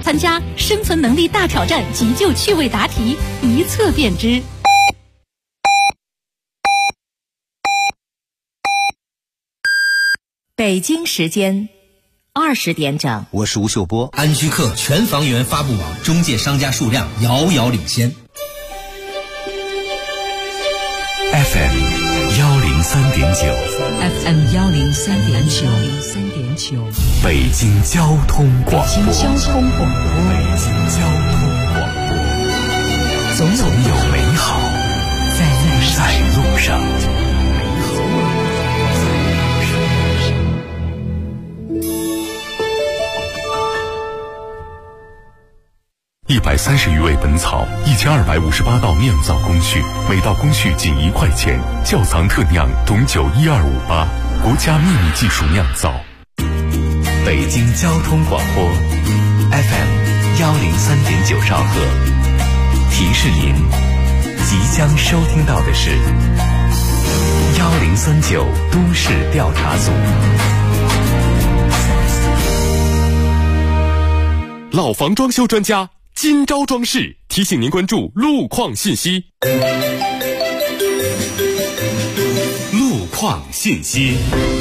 参加生存能力大挑战急救趣味答题，一测便知。北京时间20点整， 我是吴秀波。 安居客全房源发布网中介商家数量遥遥领先。 FM 103.9 北京交通广播，总有美好在路上。130余味本草，1258道酿造工序，每道工序仅1块钱。窖藏特酿董酒12588，国家秘密技术酿造。北京交通广播 FM 103.9兆赫，提示您即将收听到的是1039都市调查组。老房装修专家今朝装饰提醒您关注路况信息。路况信息。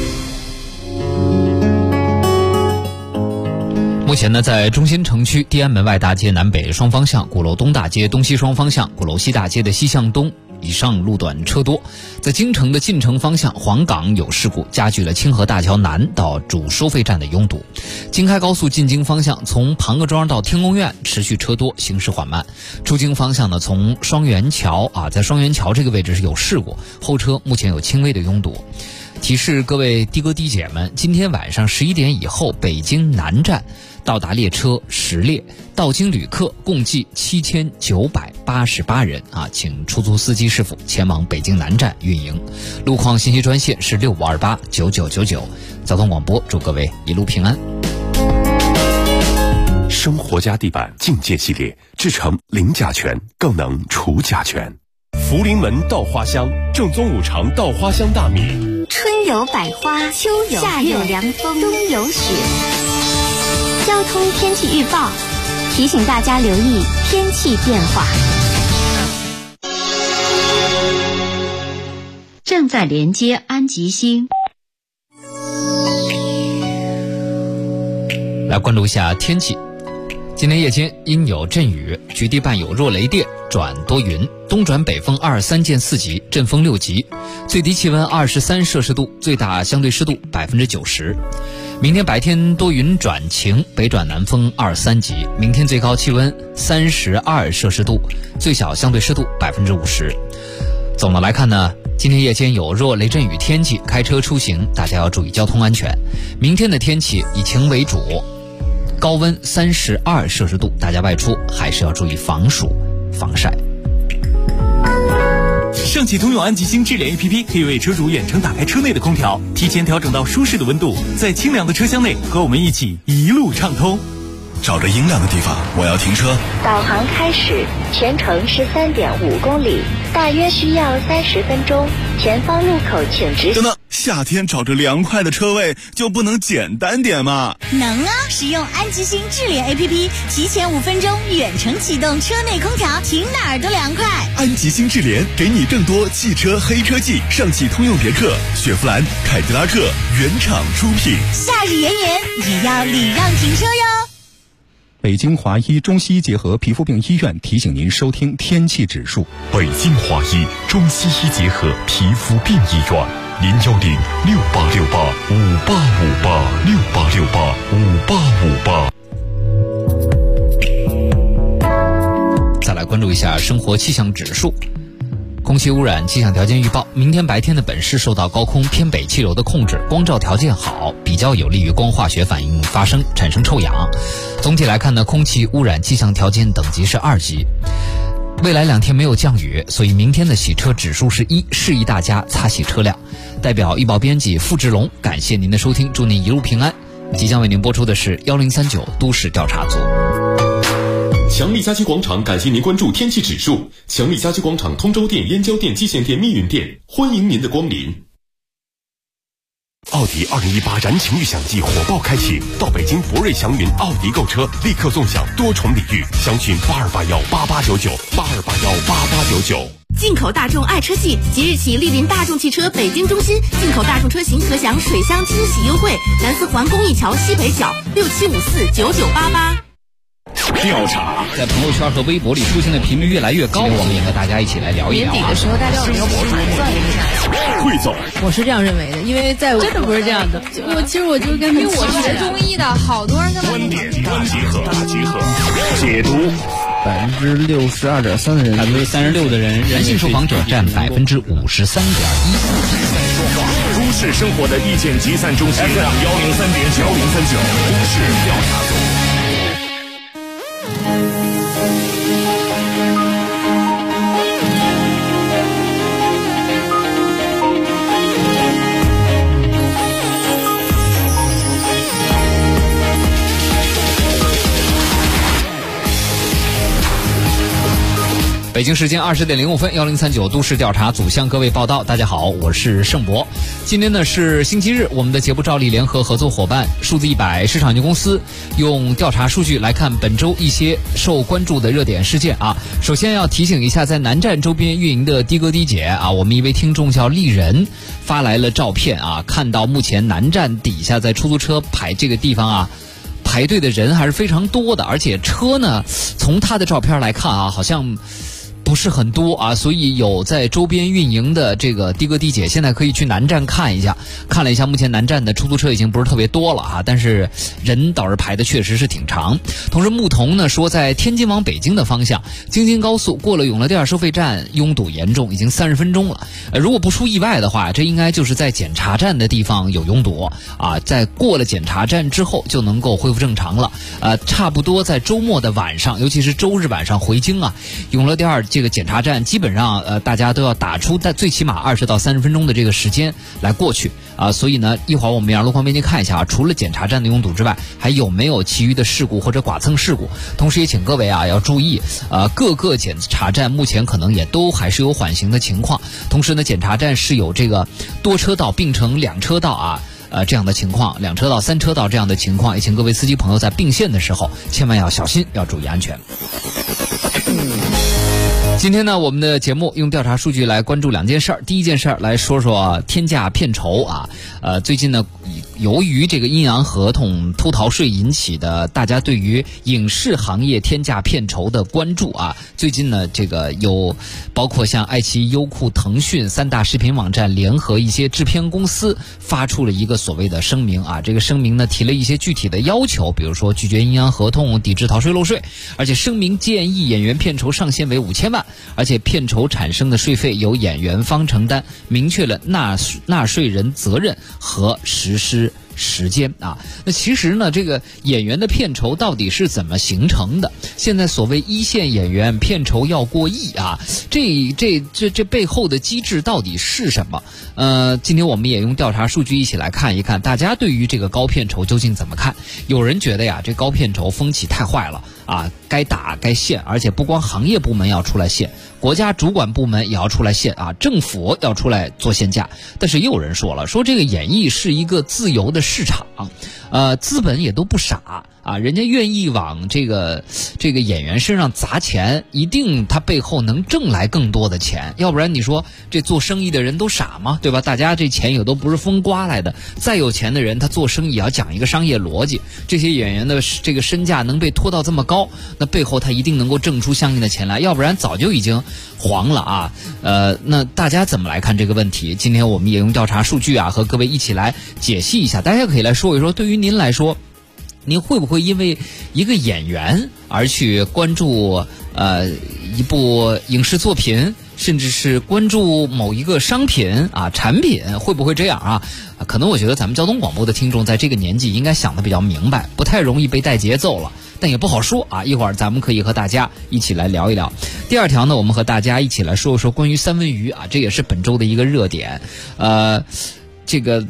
目前呢，在中心城区地安门外大街南北双方向、鼓楼东大街东西双方向、鼓楼西大街的西向东以上路段车多。在京城的进城方向，黄岗有事故，加剧了清河大桥南到主收费站的拥堵。京开高速进京方向，从庞各庄到天宫苑持续车多，行驶缓慢。出京方向呢，从双元桥在双元桥这个位置是有事故，后车目前有轻微的拥堵。提示各位的哥的姐们，今天晚上11点以后，北京南站到达列车10列，到京旅客共计7988人请出租司机师傅前往北京南站运营。路况信息专线是65289999。交通广播祝各位一路平安。 生活家地板净界系列，制成零甲醛，更能除甲醛。福临门稻花香，正宗五常稻花香大米。 春有百花，秋有夏有凉风，冬有雪。交通天气预报提醒大家留意天气变化。正在连接安吉星。 来关注一下天气。今天夜间阴有阵雨，局地伴有弱雷电转多云，东转北风23见4级，阵风6级，最低气温23摄氏度，最大相对湿度90%。明天白天多云转晴，北转南风23级，明天最高气温32摄氏度，最小相对湿度50%。总的来看呢，今天夜间有弱雷阵雨天气，开车出行大家要注意交通安全。明天的天气以晴为主，高温32摄氏度，大家外出还是要注意防暑防晒。 上汽通用安吉星智联 APP 可以为车主远程打开车内的空调，提前调整到舒适的温度，在清凉的车厢内和我们一起一路畅通。 找着阴凉的地方，我要停车。 导航开始，全程13.5公里，大约需要30分钟。前方路口请直行。 等等，夏天找着凉快的车位就不能简单点吗？ 能啊！使用安吉星智联 APP， 提前5分钟远程启动车内空调，停哪儿都凉快。 安吉星智联给你更多汽车黑科技，上汽通用别克、雪佛兰、凯迪拉克原厂出品。 夏日炎炎也要礼让停车哟。 北京华医中西医结合皮肤病医院提醒您收听天气指数。 北京华医中西医结合皮肤病医院 ，6868586858。再来关注一下生活气象指数。空气污染气象条件预报，明天白天的本市受到高空偏北气流的控制，光照条件好，比较有利于光化学反应发生，产生臭氧。总体来看呢，空气污染气象条件等级是2级。未来2天没有降雨，所以明天的洗车指数是1，示意大家擦洗车辆。代表预报编辑付志龙，感谢您的收听，祝您一路平安。即将为您播出的是1039都市调查组。 强力家居广场感谢您关注天气指数。强力家居广场通州店、燕郊店、蓟县店、密云店，欢迎您的光临。 奥迪2018燃情预享季火爆开启，到北京博瑞祥云奥迪购车，立刻纵享多重礼遇，详询82818899，82818899。 进口大众爱车季即日起莅临大众汽车北京中心，进口大众车型可享水箱惊喜优惠，南四环公益桥西北角67549988。 调查在朋友圈和微博里出现的频率越来越高，我们也和大家一起来聊一聊。 年底的时候，大家有没有盘算一下？ 汇总， 我是这样认为的，因为在真的不是这样的。其实我就是跟，因为我是学中医的，好多人在观点大集合，解读。 62.3%的人 ，36%的人，人性受访者占53.1%。 都市生活的意见集散中心，103.9，都市调查组。 北京时间20:05 ，1039都市调查组向各位报道。大家好，我是盛博。今天呢是星期日，我们的节目照例联合合作伙伴数字100市场有限公司用调查数据来看本周一些受关注的热点事件啊。首先要提醒一下，在南站周边运营的的哥的姐啊，我们一位听众叫丽人发来了照片啊，看到目前南站底下在出租车排这个地方啊，排队的人还是非常多的，而且车呢，从他的照片来看啊，好像不是很多啊，所以有在周边运营的这个的哥的姐现在可以去南站看一下。看了一下，目前南站的出租车已经不是特别多了啊，但是人倒是排的确实是挺长。同时牧童呢说，在天津往北京的方向，京津高速过了永乐店收费站拥堵严重，已经30分钟了。如果不出意外的话，这应该就是在检查站的地方有拥堵啊，在过了检查站之后就能够恢复正常了。差不多在周末的晚上，尤其是周日晚上回京啊，永乐店这个检查站基本上大家都要打出最起码20到30分钟的这个时间来过去啊，所以呢一会儿我们让路况编辑看一下啊，除了检查站的拥堵之外，还有没有其余的事故或者剐蹭事故。同时也请各位啊要注意各个检查站目前可能也都还是有缓行的情况。同时呢，检查站是有这个多车道并成2车道啊这样的情况，2车道3车道这样的情况，也请各位司机朋友在并线的时候千万要小心，要注意安全。今天呢，我们的节目用调查数据来关注2件事儿。第一件事儿来说说天价片酬啊，最近呢，由于这个阴阳合同偷逃税引起的大家对于影视行业天价片酬的关注啊，最近呢，这个有包括像爱奇艺、优酷、腾讯3大视频网站联合一些制片公司发出了一个所谓的声明啊，这个声明呢提了一些具体的要求，比如说拒绝阴阳合同、抵制逃税漏税，而且声明建议演员片酬上限为5000万。而且片酬产生的税费由演员方承担，明确了纳税人责任和实施时间啊。那其实呢，这个演员的片酬到底是怎么形成的？现在所谓一线演员片酬要过亿啊，这背后的机制到底是什么？今天我们也用调查数据一起来看一看，大家对于这个高片酬究竟怎么看？有人觉得呀，这高片酬风气太坏了啊，该打该限，而且不光行业部门要出来限，国家主管部门也要出来限啊，政府要出来做限价。但是也有人说了，说这个演艺是一个自由的市场，资本也都不傻啊，人家愿意往这个演员身上砸钱，一定他背后能挣来更多的钱，要不然你说这做生意的人都傻吗？对吧？大家这钱也都不是风刮来的，再有钱的人他做生意也要讲一个商业逻辑，这些演员的这个身价能被拖到这么高，那背后他一定能够挣出相应的钱来，要不然早就已经黄了啊。那大家怎么来看这个问题？今天我们也用调查数据啊，和各位一起来解析一下。大家可以来说一说，对于您来说，您会不会因为一个演员而去关注一部影视作品，甚至是关注某一个商品啊产品，会不会这样啊？可能我觉得咱们交通广播的听众在这个年纪应该想得比较明白，不太容易被带节奏了，但也不好说啊。一会儿咱们可以和大家一起来聊一聊。第二条呢，我们和大家一起来说一说关于三文鱼啊，这也是本周的一个热点。这个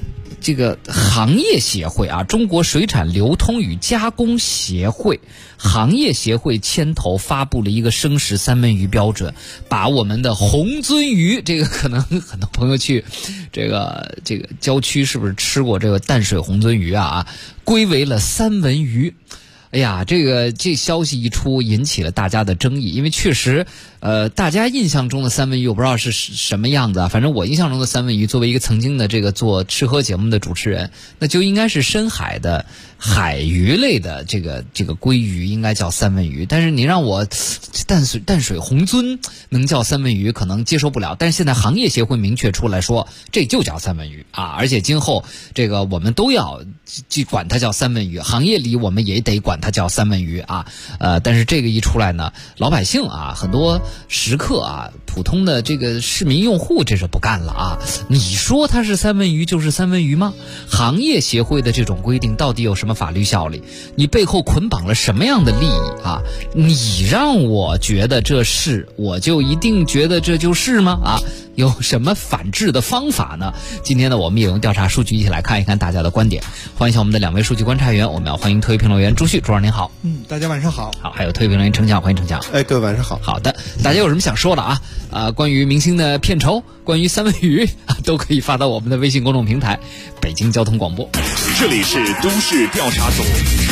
这个行业协会啊，中国水产流通与加工协会行业协会牵头发布了一个生食三文鱼标准，把我们的红鳟鱼，这个可能很多朋友去这个郊区是不是吃过这个淡水红鳟鱼啊，归为了三文鱼。哎呀，这消息一出，引起了大家的争议，因为确实，大家印象中的三文鱼我不知道是什么样子啊，反正我印象中的三文鱼，作为一个曾经的这个做吃喝节目的主持人，那就应该是深海的海鱼类的这个鲑鱼应该叫三文鱼，但是你让我淡水红鳟能叫三文鱼，可能接受不了。但是现在行业协会明确出来说，这就叫三文鱼啊，而且今后这个我们都要管它叫三文鱼，行业里我们也得管它叫三文鱼啊。但是这个一出来呢，老百姓啊，很多食客啊，普通的这个市民用户这是不干了啊！你说它是三文鱼就是三文鱼吗？行业协会的这种规定到底有什么法律效力？你背后捆绑了什么样的利益啊？你让我觉得这是，我就一定觉得这就是吗？啊，有什么反制的方法呢？今天呢，我们也用调查数据一起来看一看大家的观点。欢迎一下我们的2位数据观察员，我们要欢迎特约评论员朱旭，朱老师您好。 大家晚上好。 好，还有特约评论员程强，欢迎程强。 各位晚上好。 好的，大家有什么想说的啊？关于明星的片酬，关于三文鱼都可以发到我们的微信公众平台北京交通广播。 这里是都市调查组。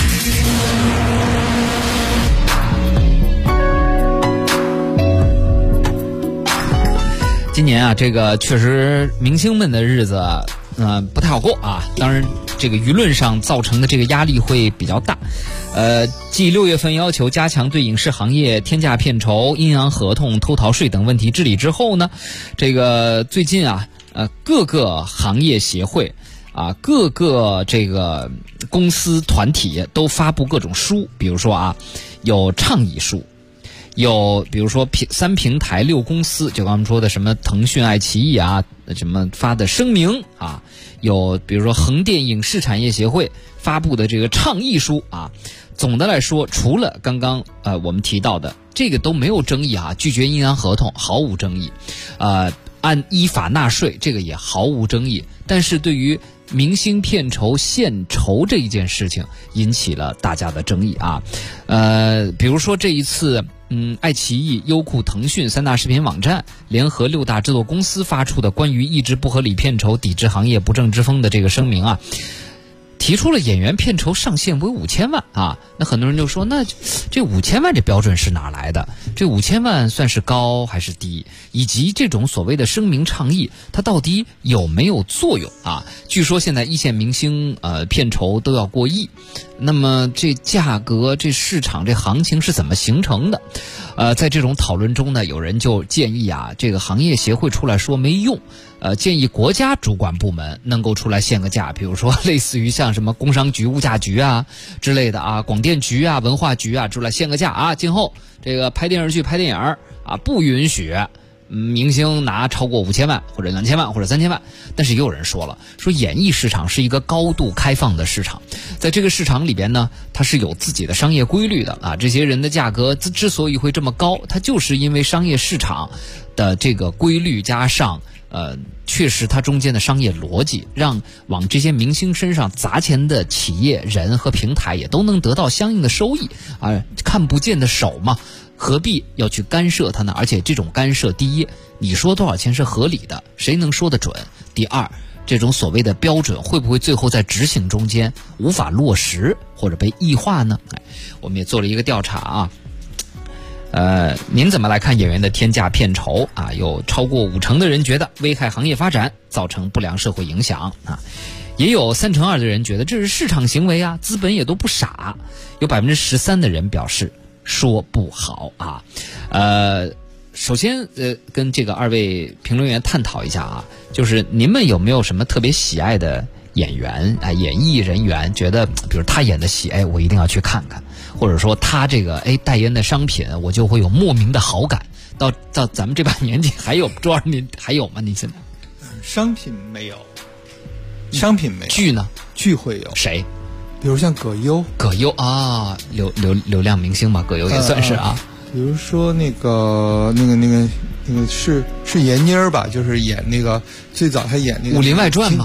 今年啊，这个确实明星们的日子不太好过啊，当然这个舆论上造成的这个压力会比较大。继6月份要求加强对影视行业天价片酬、阴阳合同、偷逃税等问题治理之后呢，这个最近啊，各个行业协会啊，各个这个公司团体都发布各种书，比如说啊，有倡议书。有比如说3平台6公司，就刚才说的什么腾讯、爱奇艺啊，什么发的声明啊，有比如说横店影视产业协会发布的这个倡议书啊。总的来说，除了刚刚我们提到的这个都没有争议啊，拒绝阴阳合同毫无争议，按依法纳税这个也毫无争议。但是对于明星片酬限酬这一件事情引起了大家的争议啊。比如说这一次爱奇艺、优酷、腾讯3大视频网站联合6大制作公司发出的关于抑制不合理片酬、抵制行业不正之风的这个声明啊，提出了演员片酬上限为5000万啊。那很多人就说，那这5000万这标准是哪来的？这5000万算是高还是低？以及这种所谓的声明倡议，它到底有没有作用啊？据说现在一线明星片酬都要过亿，那么这价格、这市场、这行情是怎么形成的？在这种讨论中呢，有人就建议啊，这个行业协会出来说没用，建议国家主管部门能够出来限个价，比如说类似于像什么工商局、物价局啊之类的啊，广电局啊、文化局啊出来限个价啊，今后这个拍电视剧、拍电影啊不允许明星拿超过5000万或者2000万或者3000万。但是也有人说了，说演艺市场是一个高度开放的市场，在这个市场里边呢，它是有自己的商业规律的啊。这些人的价格之所以会这么高，它就是因为商业市场的这个规律加上确实它中间的商业逻辑，让往这些明星身上砸钱的企业人和平台也都能得到相应的收益啊。看不见的手嘛，何必要去干涉它呢？而且这种干涉，第一，你说多少钱是合理的，谁能说得准？第二，这种所谓的标准会不会最后在执行中间无法落实或者被异化呢？我们也做了一个调查啊。您怎么来看演员的天价片酬啊？有超过50%的人觉得危害行业发展，造成不良社会影响啊。也有2%的人觉得这是市场行为啊，资本也都不傻。有13%的人表示说不好啊。首先跟这个2位评论员探讨一下啊，就是您们有没有什么特别喜爱的演员啊、演艺人员，觉得比如他演的戏，我一定要去看看，或者说他这个代言的商品，我就会有莫名的好感。到咱们这把年纪，还有多少年还有吗？您现在商品没有，商品没有， 剧呢？ 剧会有谁？比如像葛优啊，流量明星嘛，葛优也算是啊。 比如说那个是闫妮儿吧，就是演那个最早他演那个 《武林外传》嘛。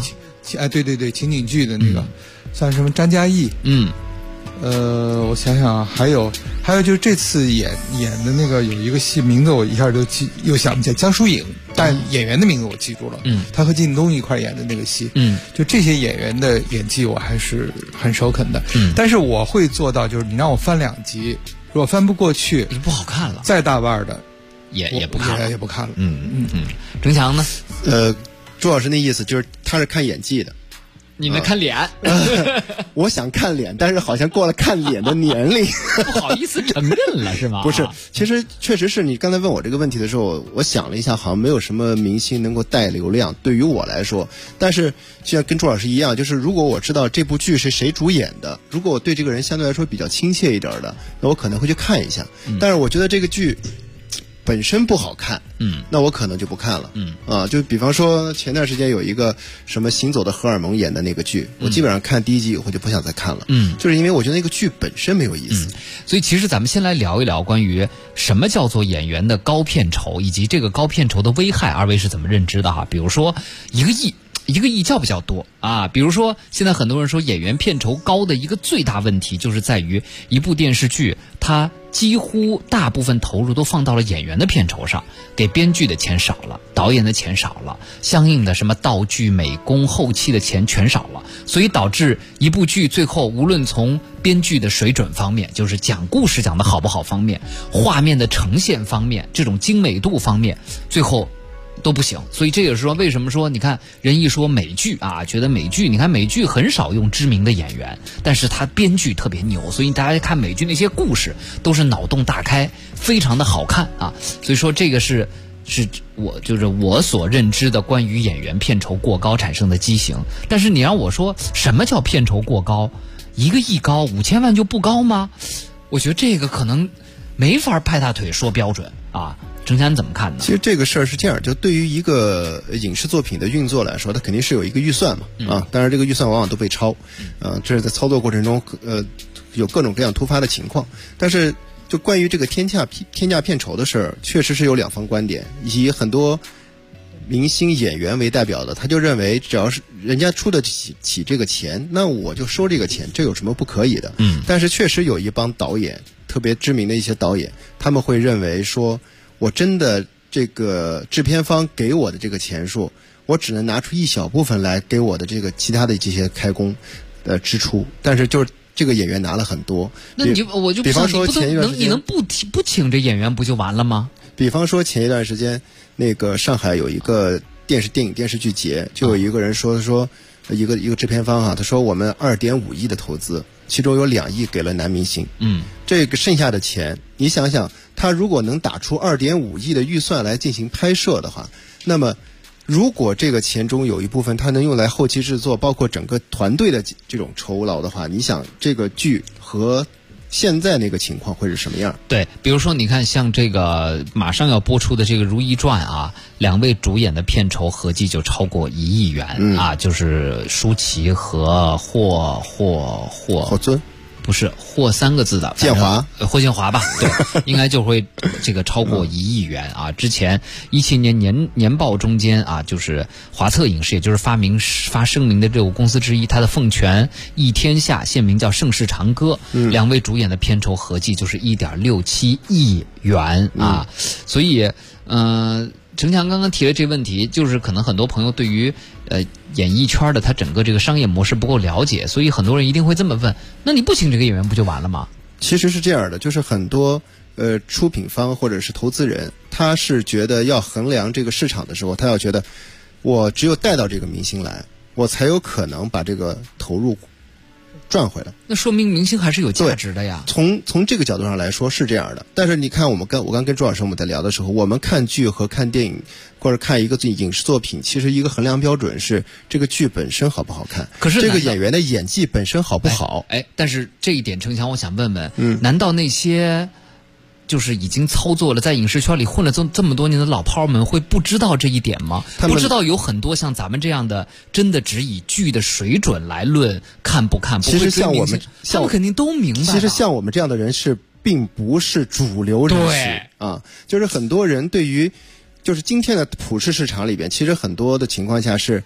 对，情景剧的那个，像什么张嘉译，我想想啊，还有就是这次演的那个有一个戏名字我一下就又想不起来，江疏影，但演员的名字我记住了，他和靳东一块演的那个戏，就这些演员的演技我还是很首肯的，但是我会做到，就是你让我翻2集，如果翻不过去， 不好看了， 再大腕的也不看了， 也不看了。 郑强呢？ 朱老师那意思就是他是看演技的。 你们看脸， 我想看脸，但是好像过了看脸的年龄， 不好意思承认了，是吗？ 不是，其实确实是你刚才问我这个问题的时候，我想了一下，好像没有什么明星能够带流量，对于我来说。但是就像跟朱老师一样，就是如果我知道这部剧是谁主演的，如果我对这个人相对来说比较亲切一点的，那我可能会去看一下。但是我觉得这个剧本身不好看，那我可能就不看了，就比方说前段时间有一个什么行走的荷尔蒙演的那个剧，我基本上看第1集以后就不想再看了，就是因为我觉得那个剧本身没有意思。 所以其实咱们先来聊一聊关于什么叫做演员的高片酬，以及这个高片酬的危害，二位是怎么认知的哈？比如说1个亿叫不叫多啊？比如说现在很多人说演员片酬高的一个最大问题就是在于一部电视剧它几乎大部分投入都放到了演员的片酬上，给编剧的钱少了，导演的钱少了，相应的什么道具、美工、后期的钱全少了，所以导致一部剧最后无论从编剧的水准方面，就是讲故事讲得好不好方面，画面的呈现方面，这种精美度方面，最后都不行。所以这也是说为什么说你看人一说美剧啊，觉得美剧，你看美剧很少用知名的演员，但是他编剧特别牛，所以大家看美剧那些故事都是脑洞大开，非常的好看啊。所以说这个是我所认知的关于演员片酬过高产生的畸形。但是你让我说什么叫片酬过高？1个亿高，5000万就不高吗？我觉得这个可能没法拍大腿说标准啊。程强怎么看呢？ 其实这个事儿是这样，就对于一个影视作品的运作来说，它肯定是有一个预算嘛，当然这个预算往往都被超，这是在操作过程中有各种各样突发的情况。但是就关于这个天价片酬的事儿，确实是有2方观点，以很多明星演员为代表的，他就认为只要是人家出得起这个钱，那我就收这个钱，这有什么不可以的？但是确实有一帮导演，特别知名的一些导演，他们会认为说，我真的这个制片方给我的这个钱数，我只能拿出一小部分来给我的这个其他的这些开工支出，但是就是这个演员拿了很多。 那我就比方说前一段时间你能不请这演员不就完了吗？ 比方说前一段时间那个上海有一个电影电视剧节，就有一个人说一个制片方他说我们2.5亿的投资，其中有2亿给了男明星，这个剩下的钱，你想想，他如果能打出2.5亿的预算来进行拍摄的话，那么如果这个钱中有一部分他能用来后期制作，包括整个团队的这种酬劳的话，你想这个剧和现在那个情况会是什么样？ 对，比如说你看像这个马上要播出的这个《如懿传》啊，2位主演的片酬合计就超过1亿元啊，就是舒淇和霍尊。 不是霍3个字的建华， 霍建华吧？对，应该就会这个超过1亿元啊！之前17年年报中间啊，就是华策影视，也就是发声明的这个公司之一，它的奉权益天下现名叫盛世长歌，2位主演的片酬合计就是1.67亿元啊！所以程强刚刚提了这个问题，就是可能很多朋友对于演艺圈的他整个这个商业模式不够了解，所以很多人一定会这么问：那你不请这个演员不就完了吗？ 其实是这样的，就是很多出品方或者是投资人，他是觉得要衡量这个市场的时候，他要觉得我只有带到这个明星来，我才有可能把这个投入赚回来。 那说明明星还是有价值的呀。 从这个角度上来说是这样的。但是你看我刚跟朱老师我们在聊的时候，我们看剧和看电影或者看一个影视作品，其实一个衡量标准是这个剧本身好不好看， 可是这个演员的演技本身好不好。 但是这一点程强我想问问，难道那些就是已经操作了在影视圈里混了这么多年的老炮们会不知道这一点吗？不知道有很多像咱们这样的真的只以剧的水准来论看不看， 其实像我们他们肯定都明白。 其实像我们这样的人并不是主流人士啊，就是很多人对于就是今天的普世市场里边，其实很多的情况下是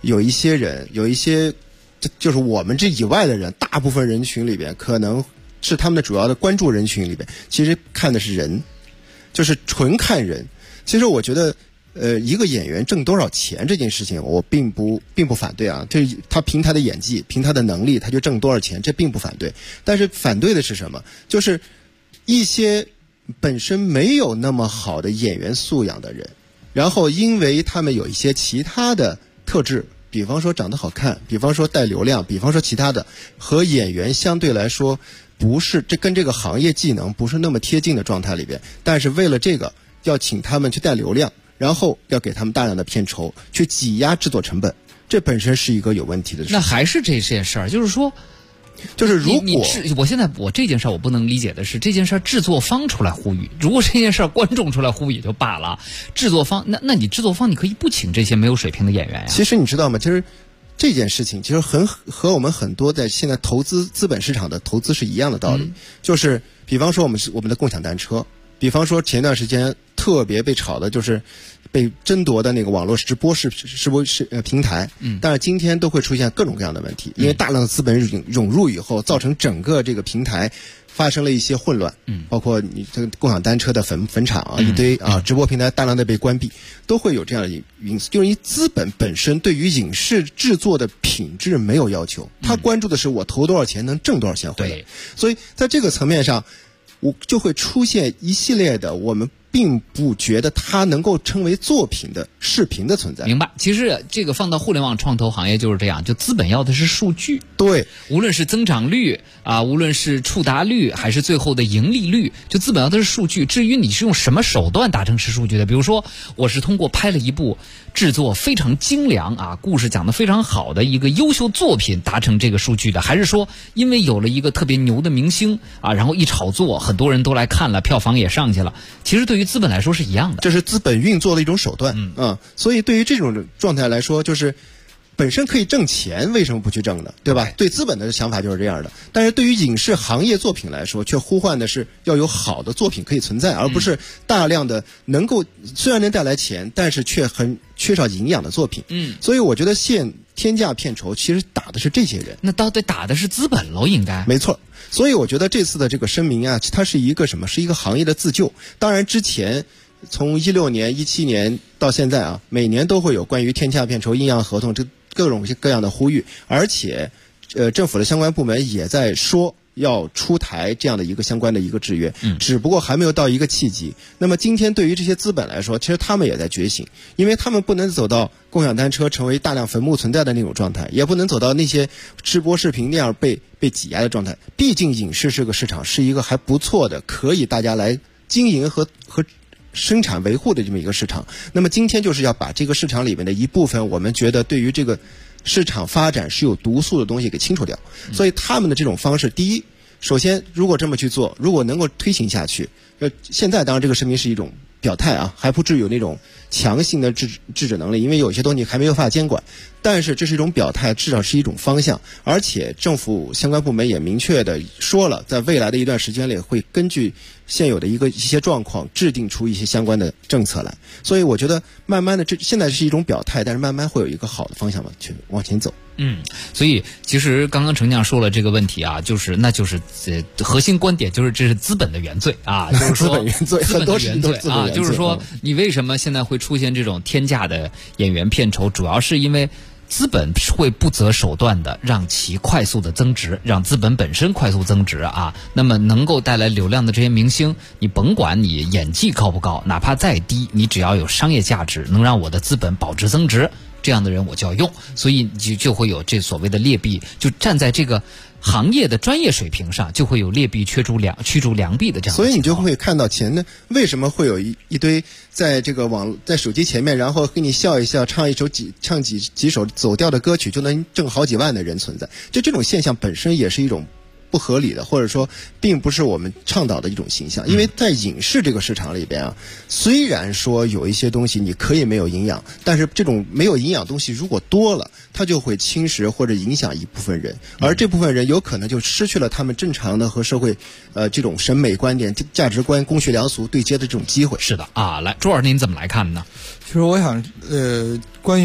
有一些人，有一些就是我们这以外的人，大部分人群里边，可能是他们的主要的关注人群里边，其实看的是人，就是纯看人。其实我觉得，一个演员挣多少钱这件事情，我并不反对啊。这他凭他的演技，凭他的能力，他就挣多少钱，这并不反对。但是反对的是什么？就是一些本身没有那么好的演员素养的人，然后因为他们有一些其他的特质，比方说长得好看，比方说带流量，比方说其他的，和演员相对来说不是跟这个行业技能不是那么贴近的状态里边，但是为了这个要请他们去带流量，然后要给他们大量的片酬，去挤压制作成本，这本身是一个有问题的事。 那还是这件事儿，就是说。 就是如果我这件事我不能理解的是，这件事制作方出来呼吁，如果这件事观众出来呼吁也就罢了，制作方那你制作方你可以不请这些没有水平的演员呀。 其实你知道吗？其实这件事情其实和我们很多在现在投资资本市场的投资是一样的道理，就是比方说我们的共享单车，比方说前段时间特别被炒的就是被争夺的那个网络直播平台，但是今天都会出现各种各样的问题，因为大量的资本涌入以后，造成整个这个平台发生了一些混乱，包括你这个共享单车的坟场啊，一堆啊，直播平台大量的被关闭，都会有这样的因素。就是资本本身对于影视制作的品质没有要求，他关注的是我投多少钱能挣多少钱回来，所以在这个层面上，我就会出现一系列的我们并不觉得它能够称为作品的视频的存在。 明白。其实这个放到互联网创投行业就是这样，就资本要的是数据。 对， 无论是增长率啊，无论是触达率，还是最后的盈利率，就资本要的是数据。至于你是用什么手段达成是数据的，比如说我是通过拍了一部制作非常精良啊，故事讲得非常好的一个优秀作品达成这个数据的，还是说因为有了一个特别牛的明星啊，然后一炒作，很多人都来看了，票房也上去了。其实对于资本来说是一样的， 这是资本运作的一种手段。所以对于这种状态来说，就是本身可以挣钱，为什么不去挣呢？对吧？对资本的想法就是这样的。但是对于影视行业作品来说，却呼唤的是要有好的作品可以存在，而不是大量的能够虽然能带来钱，但是却很缺少营养的作品。所以我觉得天价片酬其实打的是这些人。 那到底打的是资本喽？应该没错。所以我觉得这次的这个声明啊，它是一个什么？是一个行业的自救。当然之前从16年、17年到现在啊，每年都会有关于天价片酬、阴阳合同这各种各样的呼吁，而且政府的相关部门也在说要出台这样的一个相关的一个制约，只不过还没有到一个契机。那么今天对于这些资本来说，其实他们也在觉醒，因为他们不能走到共享单车成为大量坟墓存在的那种状态，也不能走到那些直播视频那样被挤压的状态。毕竟影视这个市场是一个还不错的，可以大家来经营和生产维护的这么一个市场。那么今天就是要把这个市场里面的一部分我们觉得对于这个市场发展是有毒素的东西给清除掉。所以他们的这种方式，第一，首先如果这么去做，如果能够推行下去，现在当然这个声明是一种表态啊，还不至于有那种强行的制止能力，因为有些东西还没有办法监管。但是这是一种表态，至少是一种方向，而且政府相关部门也明确的说了，在未来的一段时间内会根据现有的一些状况制定出一些相关的政策来。所以我觉得慢慢的现在是一种表态，但是慢慢会有一个好的方向往前走。 所以其实刚刚程将说了这个问题啊，那就是核心观点就是这是资本的原罪啊，就是说资本原罪，很多原罪啊，就是说你为什么现在会出现这种天价的演员片酬，主要是因为资本会不择手段的让其快速的增值，让资本本身快速增值啊。那么能够带来流量的这些明星，你甭管你演技高不高，哪怕再低，你只要有商业价值，能让我的资本保值增值，这样的人我就要用。所以就会有这所谓的劣币，就站在这个行业的专业水平上，就会有劣币驱逐良币的这样的情况。 所以你就会看到为什么会有一堆在这个在手机前面，然后跟你笑一笑，唱几首走调的歌曲就能挣好几万的人存在。就这种现象本身也是一种不合理的，或者说并不是我们倡导的一种形象。因为在影视这个市场里边啊，虽然说有一些东西你可以没有营养，但是这种没有营养东西如果多了，它就会侵蚀或者影响一部分人，而这部分人有可能就失去了他们正常的和社会这种审美观点、价值观、公序良俗对接的这种机会。 是的啊，来，朱老师您怎么来看呢？ 其实我想关于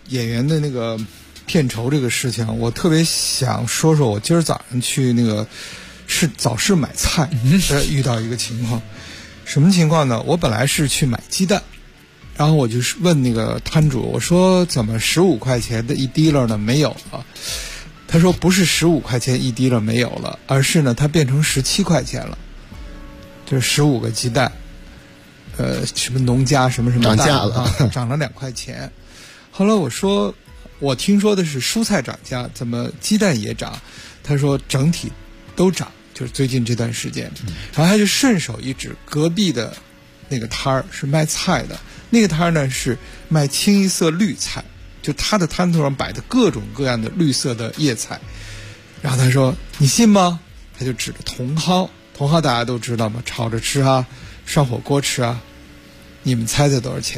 演员的那个片酬这个事情，我特别想说说，我今儿早上去那个早市买菜，遇到一个情况，什么情况呢？我本来是去买鸡蛋，然后我就问那个摊主，我说怎么15块钱的一滴了呢没有了？他说不是15块钱一滴了没有了，而是呢它变成17块钱了，就是15个鸡蛋，什么农家什么什么涨价了， 涨了2块钱。后来我说我听说的是蔬菜涨价，怎么鸡蛋也涨？他说整体都涨，就是最近这段时间。然后他就顺手一指隔壁的那个摊儿是卖菜的，那个摊儿呢是卖清一色绿菜，就他的摊头上摆的各种各样的绿色的叶菜。然后他说你信吗？他就指着茼蒿，茼蒿大家都知道嘛，炒着吃啊，上火锅吃啊。你们猜多少钱？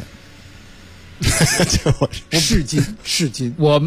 市斤，我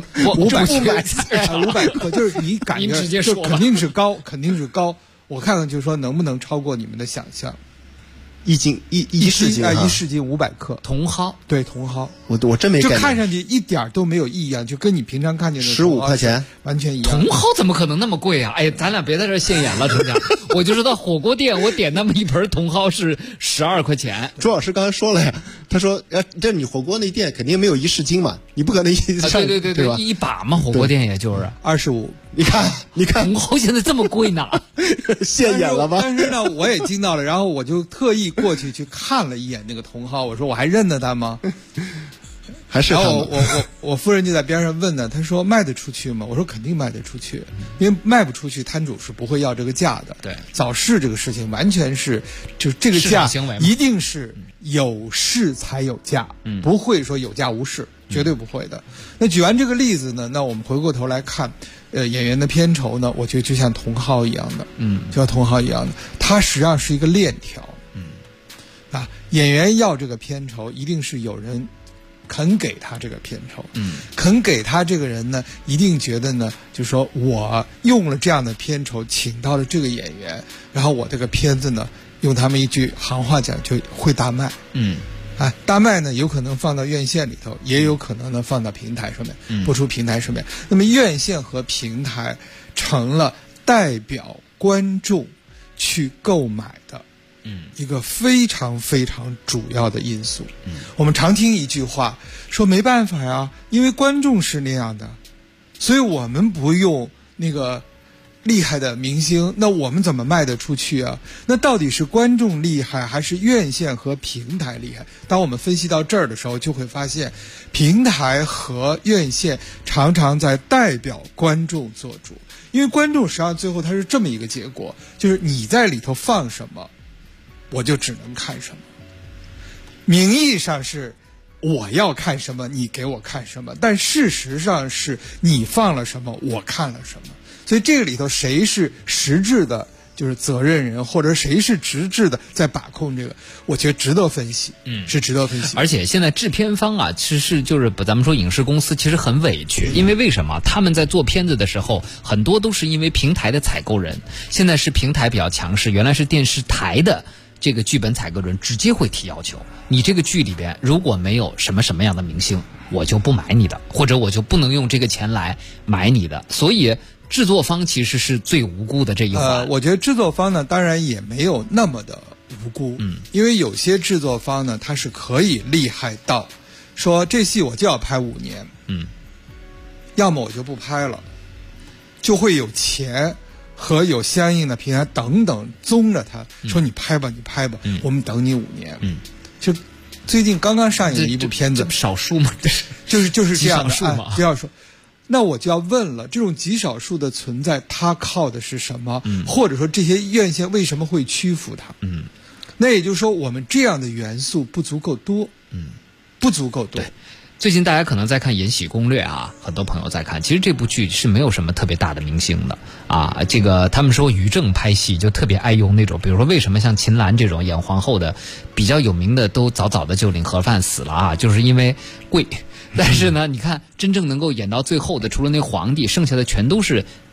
500克，就是你感觉就肯定是高，肯定是高。我看看就说能不能超过你们的想象。 一市斤啊，1市斤500克， 茼蒿， 对，茼蒿， 我真没概念， 就看上去一点都没有异样，就跟你平常看见的 15块钱完全一样。 茼蒿怎么可能那么贵啊？哎，咱俩别在这现眼了，成长。我就知道火锅店我点那么一盆茼蒿是12块钱。 朱老师刚才说了呀，他说这你火锅那店肯定没有1市斤嘛，你不可能对吧？一把嘛，火锅店也就是 25。 你看， 茼蒿现在这么贵呢， 现眼了吧？ 但是呢，我也惊到了，然后我就特意过去看了一眼那个茼蒿，我说我还认得他吗？ 还是他吗？ 然后我夫人就在边上问呢，她说卖得出去吗？我说肯定卖得出去，因为卖不出去，摊主是不会要这个价的。 对， 早市这个事情完全是就这个价一定是有市才有价，不会说有价无市，绝对不会的。那举完这个例子呢，那我们回过头来看，演员的片酬呢，我觉得就像茼蒿一样的，就像茼蒿一样的，它实际上是一个链条，演员要这个片酬，一定是有人肯给他这个片酬，肯给他这个人呢，一定觉得呢，就是说我用了这样的片酬，请到了这个演员，然后我这个片子呢，用他们一句行话讲，就会大卖，大卖呢，有可能放到院线里头，也有可能呢放到平台上面，播出平台上面。那么院线和平台成了代表观众去购买的一个非常非常主要的因素。我们常听一句话说没办法呀，因为观众是那样的，所以我们不用那个厉害的明星，那我们怎么卖得出去啊？那到底是观众厉害还是院线和平台厉害？当我们分析到这儿的时候，就会发现平台和院线常常在代表观众做主，因为观众实际上最后它是这么一个结果，就是你在里头放什么我就只能看什么，名义上是我要看什么你给我看什么，但事实上是你放了什么我看了什么。所以这个里头谁是实质的就是责任人，或者谁是实质的在把控这个，我觉得值得分析，是值得分析。 而且现在制片方啊，其实就是咱们说影视公司其实很委屈，因为为什么他们在做片子的时候，很多都是因为平台的采购人，现在是平台比较强势，原来是电视台的这个剧本采购人直接会提要求，你这个剧里边如果没有什么样的明星，我就不买你的，或者我就不能用这个钱来买你的。所以制作方其实是最无辜的这一环。 我觉得制作方呢，当然也没有那么的无辜，因为有些制作方呢，他是可以厉害到说这戏我就要拍5年，要么我就不拍了，就会有钱和有相应的平台等等宗着他，说你拍吧，我们等你5年。就最近刚刚上映的一部片子， 少数嘛， 就是这样的， 不要说。那我就要问了，这种极少数的存在，它靠的是什么？或者说这些院线为什么会屈服它？那也就是说，我们这样的元素不足够多，不足够多。 对，最近大家可能在看《延禧攻略》啊，很多朋友在看。其实这部剧是没有什么特别大的明星的啊。这个他们说于正拍戏就特别爱用那种，比如说为什么像秦岚这种演皇后的比较有名的都早早的就领盒饭死了啊，就是因为贵。但是呢，你看真正能够演到最后的，除了那皇帝，剩下的全都是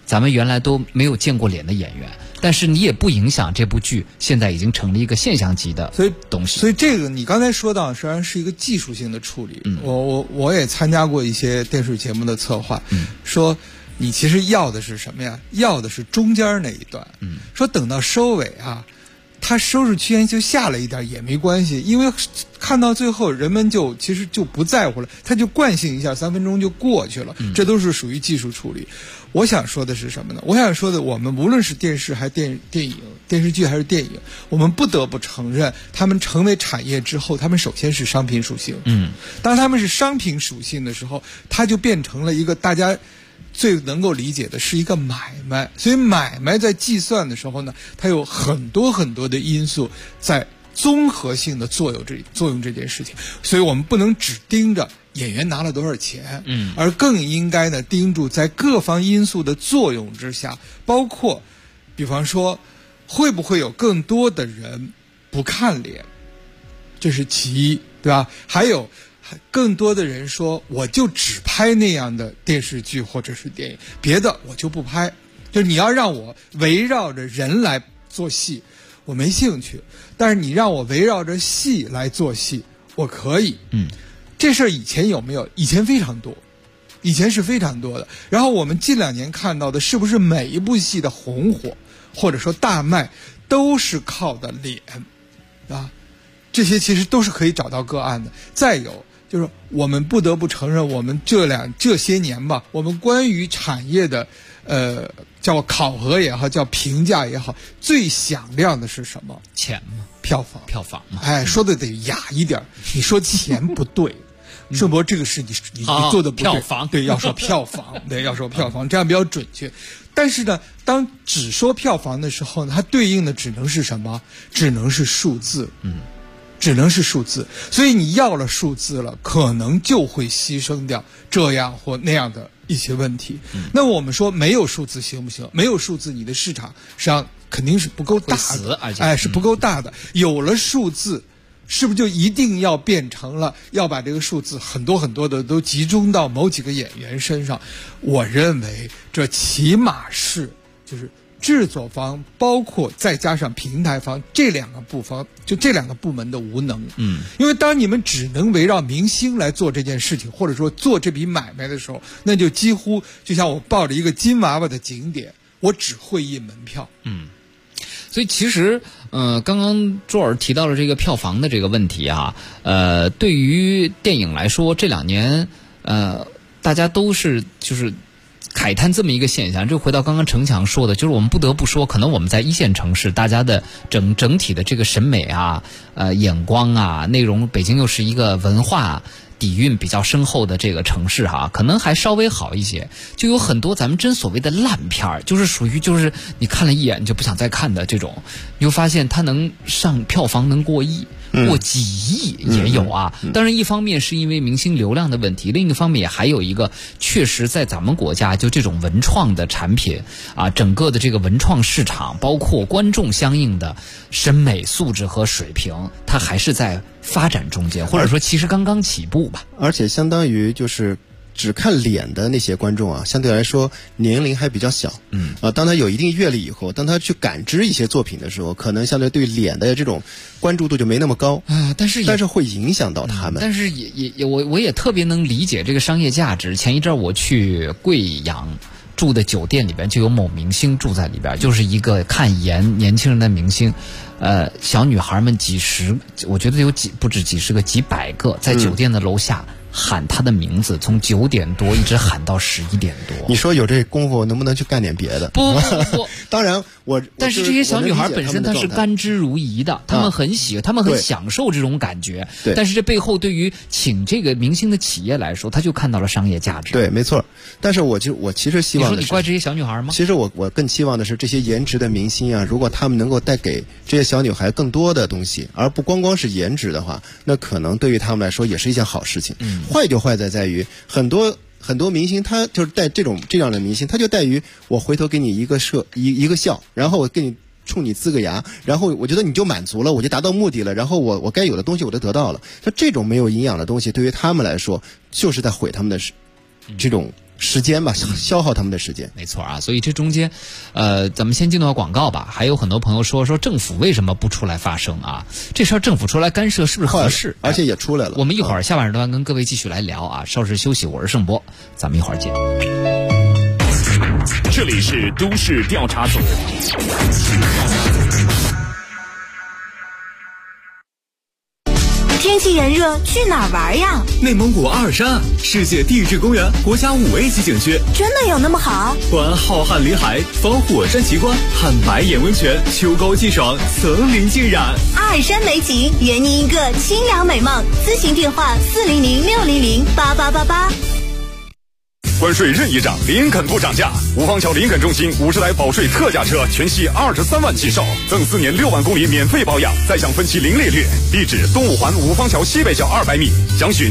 咱们原来都没有见过脸的演员，但是你也不影响这部剧现在已经成了一个现象级的东西。 所以这个你刚才说到，实际上是一个技术性的处理。我也参加过一些电视节目的策划，说你其实要的是什么呀？要的是中间那一段。说等到收尾啊，他收视区间就下了一点也没关系，因为看到最后人们其实就不在乎了，他就惯性一下3分钟就过去了，这都是属于技术处理。我想说的是什么呢？我想说的，我们无论是电视还是电影、电视剧还是电影，我们不得不承认，他们成为产业之后，他们首先是商品属性。当他们是商品属性的时候，它就变成了一个大家最能够理解的是一个买卖。所以买卖在计算的时候呢，它有很多很多的因素在综合性的作用这件事情。所以我们不能只盯着演员拿了多少钱，而更应该呢盯住在各方因素的作用之下，包括比方说会不会有更多的人不看脸，这是其一，对吧？还有更多的人说我就只拍那样的电视剧或者是电影，别的我就不拍。就是你要让我围绕着人来做戏，我没兴趣，但是你让我围绕着戏来做戏，我可以。这事儿以前有没有？以前非常多，以前是非常多的。然后我们近2年看到的，是不是每一部戏的红火或者说大卖都是靠的脸啊？这些其实都是可以找到个案的。再有就是我们不得不承认，我们这些年吧，我们关于产业的叫考核也好，叫评价也好，最响亮的是什么？ 钱嘛， 票房嘛。 说的得雅一点，你说钱不对。顺博，这个是你做的不对， 票房对，要说票房，对，要说票房，这样比较准确。但是呢，当只说票房的时候呢，它对应的只能是什么？只能是数字，只能是数字。所以你要了数字了，可能就会牺牲掉这样或那样的一些问题。那我们说没有数字行不行？没有数字，你的市场实际上肯定是不够大的，是不够大的。有了数字，是不是就一定要变成了要把这个数字很多很多的都集中到某几个演员身上？我认为这起码是就是制作方包括再加上平台方这两个部门的无能。因为当你们只能围绕明星来做这件事情，或者说做这笔买卖的时候，那就几乎就像我抱着一个金娃娃的景点，我只会印门票。 所以其实刚刚周尔提到了这个票房的这个问题啊，对于电影来说，这2年大家都是就是慨叹这么一个现象。就回到刚刚程强说的，就是我们不得不说，可能我们在1线城市，大家的整体的这个审美啊、眼光啊、内容，北京又是一个文化底蕴比较深厚的这个城市哈，可能还稍微好一些。就有很多咱们真所谓的烂片儿，就是属于就是你看了一眼你就不想再看的这种，你就发现它能上票房能过亿。过几亿也有啊。当然一方面是因为明星流量的问题，另一方面也还有一个确实在咱们国家就这种文创的产品啊，整个的这个文创市场包括观众相应的审美素质和水平，它还是在发展中间，或者说其实刚刚起步吧。 而且相当于就是只看脸的那些观众啊，相对来说年龄还比较小。当他有一定阅历以后，当他去感知一些作品的时候，可能相对对脸的这种关注度就没那么高啊。但是会影响到他们。 但是我也特别能理解这个商业价值。前一阵我去贵阳住的酒店里边就有某明星住在里边，就是一个看颜年轻人的明星。小女孩们几十，我觉得有不止几十个，几百个，在酒店的楼下喊他的名字，从9点多一直喊到11点多。 你说有这功夫，能不能去干点别的？ 不， 当然但是这些小女孩本身她是甘之如饴的，她们很喜欢，她们很享受这种感觉。但是这背后对于请这个明星的企业来说，他就看到了商业价值。 对，没错。但是我其实希望的是， 你说你怪这些小女孩吗？ 其实我更期望的是这些颜值的明星啊，如果他们能够带给这些小女孩更多的东西，而不光光是颜值的话，那可能对于他们来说也是一件好事情。坏就坏在于很多明星，他就是带这样的明星，他就带于我回头给你一个笑，然后我给你冲你呲个牙，然后我觉得你就满足了，我就达到目的了，然后我该有的东西我都得到了。那这种没有营养的东西，对于他们来说，就是在毁他们的这种时间吧，消耗他们的时间。 没错啊，所以这中间，咱们先进到广告吧。还有很多朋友说政府为什么不出来发声啊？这事儿政府出来干涉是不是合适？ 而且也出来了。 我们一会儿下半时段跟各位继续来聊啊。稍事休息，我是盛波，咱们一会儿见。 这里是都市调查组。 天气炎热，去哪儿玩呀？ 内蒙古阿尔山，世界地质公园国家5A 级景区， 真的有那么好？ 环浩瀚林海，访火山奇观，看白眼温泉，秋高气爽，层林尽染。 阿尔山美景，圆你一个清凉美梦。咨询电话400-600-8888。 关税任意涨，林肯不涨价。五方桥林肯中心50台保税特价车，全系23万起售，赠4年6万公里免费保养，再享分期零利率。地址：东五环五方桥西北角200米。详询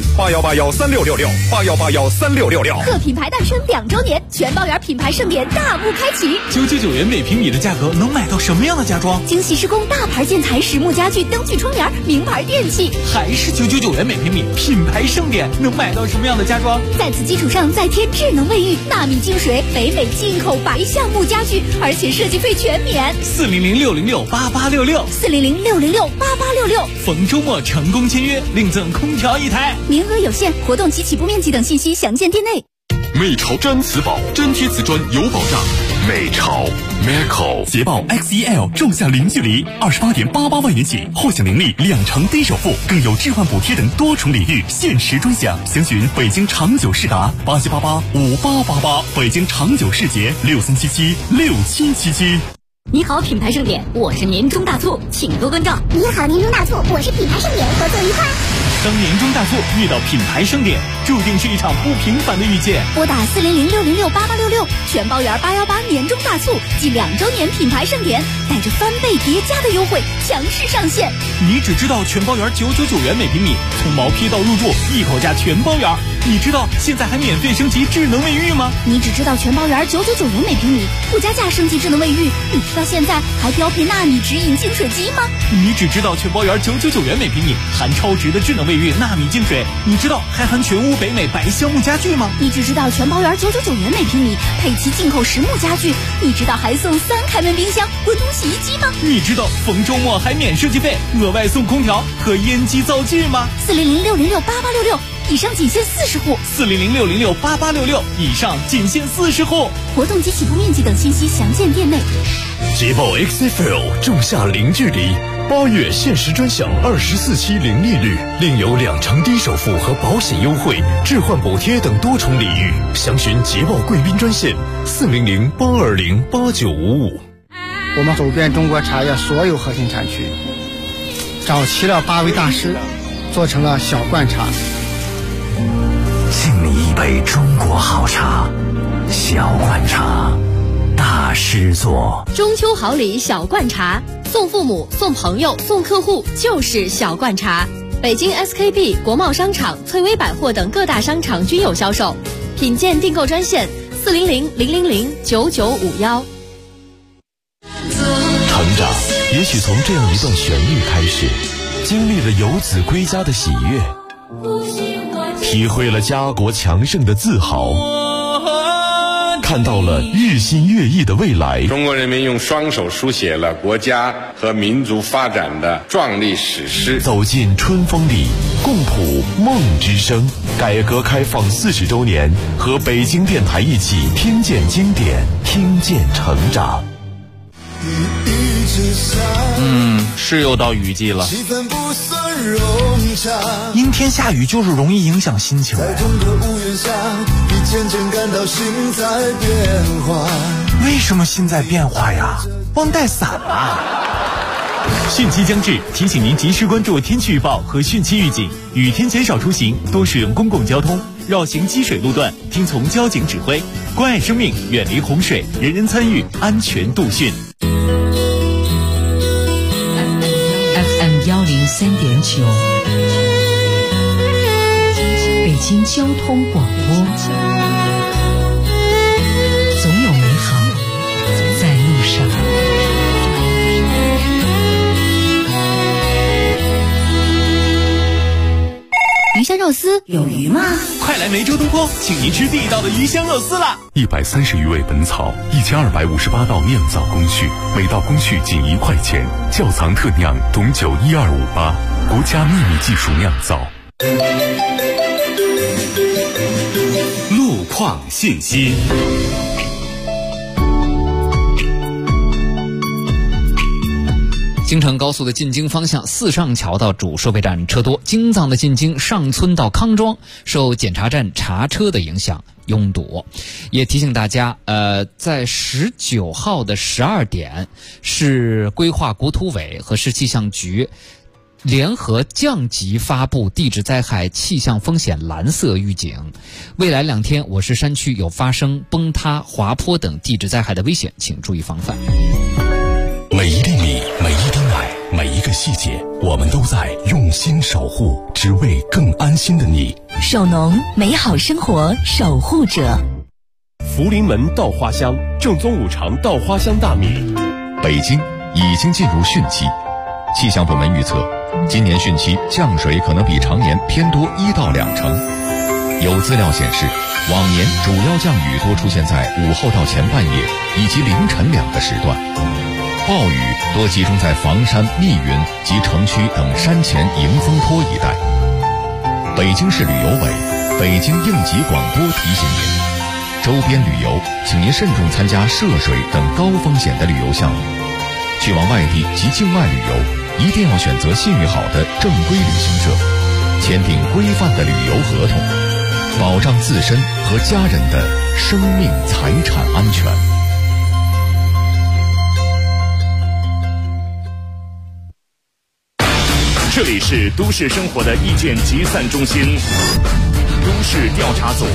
81813666，81813666。 贺品牌诞生2周年，全包园品牌盛典大幕开启。 999元每平米的价格，能买到什么样的家装？ 精细施工大牌建材、实木家具、灯具窗帘、名牌电器， 还是999元每平米，品牌盛典能买到什么样的家装？ 在此基础上再添智能卫浴、纳米净水、北美进口白橡木家具，而且设计费全免。 400-606-8866， 400-606-8866。 逢周末成功签约，另赠空调1台， 名额有限，活动及起步面积等信息详见店内。 美潮粘瓷宝，粘贴瓷砖有保障。美潮 Meco 捷豹 XEL 仲夏零距离28.88万元起，或享零利2成低首付，更有置换补贴等多重礼遇，限时专享。详询北京长久世达87885888，北京长久世捷63776777。 你好，品牌盛典，我是年终大促，请多关照。 你好，年终大促，我是品牌盛典，合作愉快。 当年终大促遇到品牌盛典，注定是一场不平凡的遇见。 拨打400-606-8866，全包园818年终大促暨2周年品牌盛典，带着翻倍叠加的优惠强势上线。 你只知道全包园999元每平米，从毛坯到入住一口价全包园。你知道现在还免费升级智能卫浴吗？ 你只知道全包园999元每平米，不加价升级智能卫浴。你知道现在还标配纳米直饮净水机吗？ 你只知道全包园999元每平米，含超值的智能卫浴、纳米净水。你知道还含全屋北美白橡木家具吗？ 你只知道全包园999元每平米，配齐进口实木家具。你知道还送3开门冰箱、滚筒洗衣机吗？ 你知道逢周末还免设计费，额外送空调和烟机灶具吗 ？400-606-8866，以上仅限40户。 400-606-8866，以上仅限40户。 活动及起步面积等信息详见店内。 捷豹 XFL 仲夏零距离，8月限时专享24期零利率，另有2成低首付和保险优惠、置换补贴等多重礼遇。详询捷豹贵宾专线400-820-8955。 我们走遍中国茶叶所有核心产区，找齐了8位大师，做成了小罐茶。 敬你一杯中国好茶，小罐茶，大师做。 中秋好礼小罐茶，送父母、送朋友、送客户就是小罐茶。北京 SKP、国贸商场、翠微百货等各大商场均有销售。品鉴订购专线400-000-9951。 成长也许从这样一段旋律开始，经历了游子归家的喜悦，体会了家国强盛的自豪，看到了日新月异的未来。 中国人民用双手书写了国家和民族发展的壮丽史诗。 走进春风里，共谱梦之声。改革开放40周年，和北京电台一起听见经典，听见成长。 是又到雨季了，阴天下雨就是容易影响心情。为什么心在变化呀？忘带伞啊！汛期将至，提醒您及时关注天气预报和汛期预警，雨天减少出行，多使用公共交通，绕行积水路段，听从交警指挥，关爱生命，远离洪水，人人参与，安全度汛。 103.9，北京交通广播，总有美好在路上。 鱼香肉肉丝有鱼吗？ 快来梅州东坡，请您吃地道的鱼香肉丝啦 ！130余味本草，1258道酿造工序，每道工序仅1块钱，窖藏特酿董酒12588，国家秘密技术酿造。 路况信息。 京承高速的进京方向四上桥到主收费站车多，京藏的进京上村到康庄受检查站查车的影响拥堵。也提醒大家，在19号的12点是规划国土委和市气象局联合降级发布地质灾害气象风险蓝色预警，未来2天我市山区有发生崩塌、滑坡等地质灾害的危险，请注意防范。 每一粒米，每一滴奶，每一个细节，我们都在用心守护，只为更安心的你。 守农，美好生活守护者。 福临门稻花香，正宗5常稻花香大米。 北京已经进入汛期，气象部门预测，今年汛期降水可能比常年偏多1到2成。有资料显示，往年主要降雨多出现在午后到前半夜以及凌晨2个时段。暴雨多集中在房山、密云及城区等山前迎风坡一带。北京市旅游委、北京应急广播提醒您，周边旅游请您慎重参加涉水等高风险的旅游项目。去往外地及境外旅游，一定要选择信誉好的正规旅行社，签订规范的旅游合同，保障自身和家人的生命财产安全。 这里是都市生活的意见集散中心，都市调查组。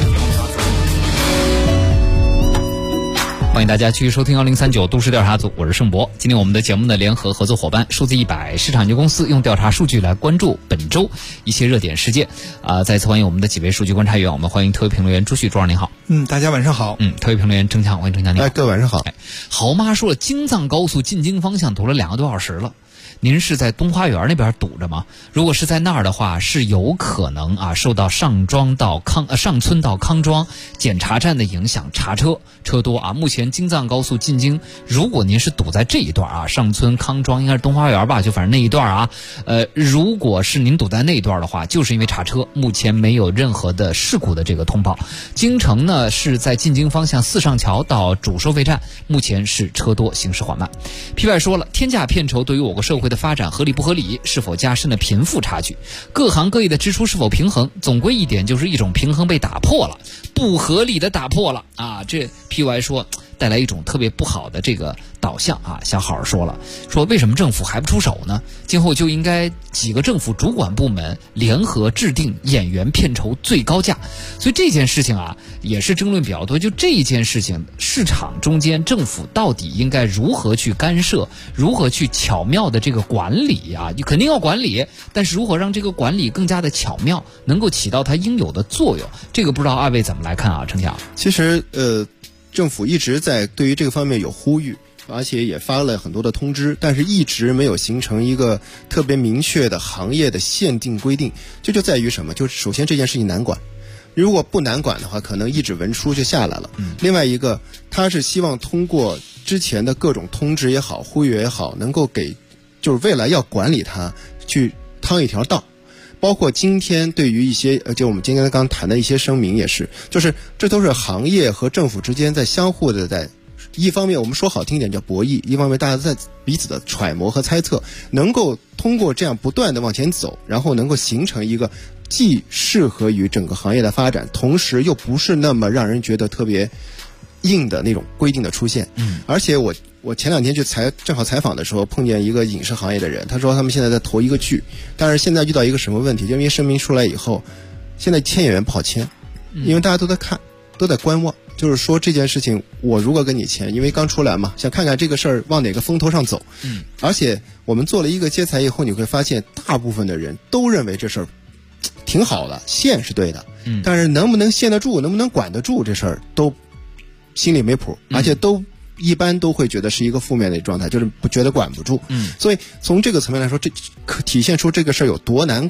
欢迎大家继续收听1039都市调查组，我是盛博。今天我们的节目的联合合作伙伴数字100市场研究公司用调查数据来关注本周一些热点事件。再次欢迎我们的几位数据观察员，我们欢迎特约评论员朱旭，朱老师您好。 大家晚上好。 特约评论员郑强，欢迎郑强，您好。 各位晚上好。 豪妈说了，京藏高速进京方向堵了2个多小时了。您是在东花园那边堵着吗？如果是在那儿的话，是有可能受到上村到康庄检查站的影响，查车多啊。目前京藏高速进京，如果您是堵在这一段上村康庄应该是东花园吧，就反正那一段如果是您堵在那一段的话，就是因为查车，目前没有任何的事故的这个通报。京承呢是在进京方向四上桥到主收费站，目前是车多，行驶缓慢。PY 说了，天价片酬对于我国社会的发展合理不合理，是否加深了贫富差距，各行各业的支出是否平衡，总归一点就是一种平衡被打破了，不合理的打破了啊！这 PY 说带来一种特别不好的这个导向啊。小好说了，说为什么政府还不出手呢？今后就应该几个政府主管部门联合制定演员片酬最高价。所以这件事情也是争论比较多，就这件事情市场中间政府到底应该如何去干涉，如何去巧妙的这个管理你肯定要管理，但是如何让这个管理更加的巧妙，能够起到它应有的作用，这个不知道二位怎么来看程强。 其实政府一直在对于这个方面有呼吁，而且也发了很多的通知，但是一直没有形成一个特别明确的行业的限定规定。这就在于什么？就是首先这件事情难管，如果不难管的话，可能一纸文书就下来了。另外一个，他是希望通过之前的各种通知也好，呼吁也好，能够给就是未来要管理它去趟一条道。包括今天对于一些就我们今天刚谈的一些声明也是，就是这都是行业和政府之间在相互的在一方面我们说好听一点叫博弈，一方面大家在彼此的揣摩和猜测，能够通过这样不断的往前走，然后能够形成一个既适合于整个行业的发展，同时又不是那么让人觉得特别硬的那种规定的出现。而且我前2天去正好采访的时候碰见一个影视行业的人，他说他们现在在投一个剧，但是现在遇到一个什么问题，就因为声明出来以后，现在签演员不好签，因为大家都在看，都在观望，就是说这件事情我如果跟你签，因为刚出来嘛，想看看这个事儿往哪个风头上走。而且我们做了一个接采以后，你会发现大部分的人都认为这事儿挺好的，限是对的，但是能不能限得住，能不能管得住，这事儿都心里没谱，而且一般都会觉得是一个负面的状态，就是不觉得管不住。所以从这个层面来说，这可体现出这个事儿有多难管。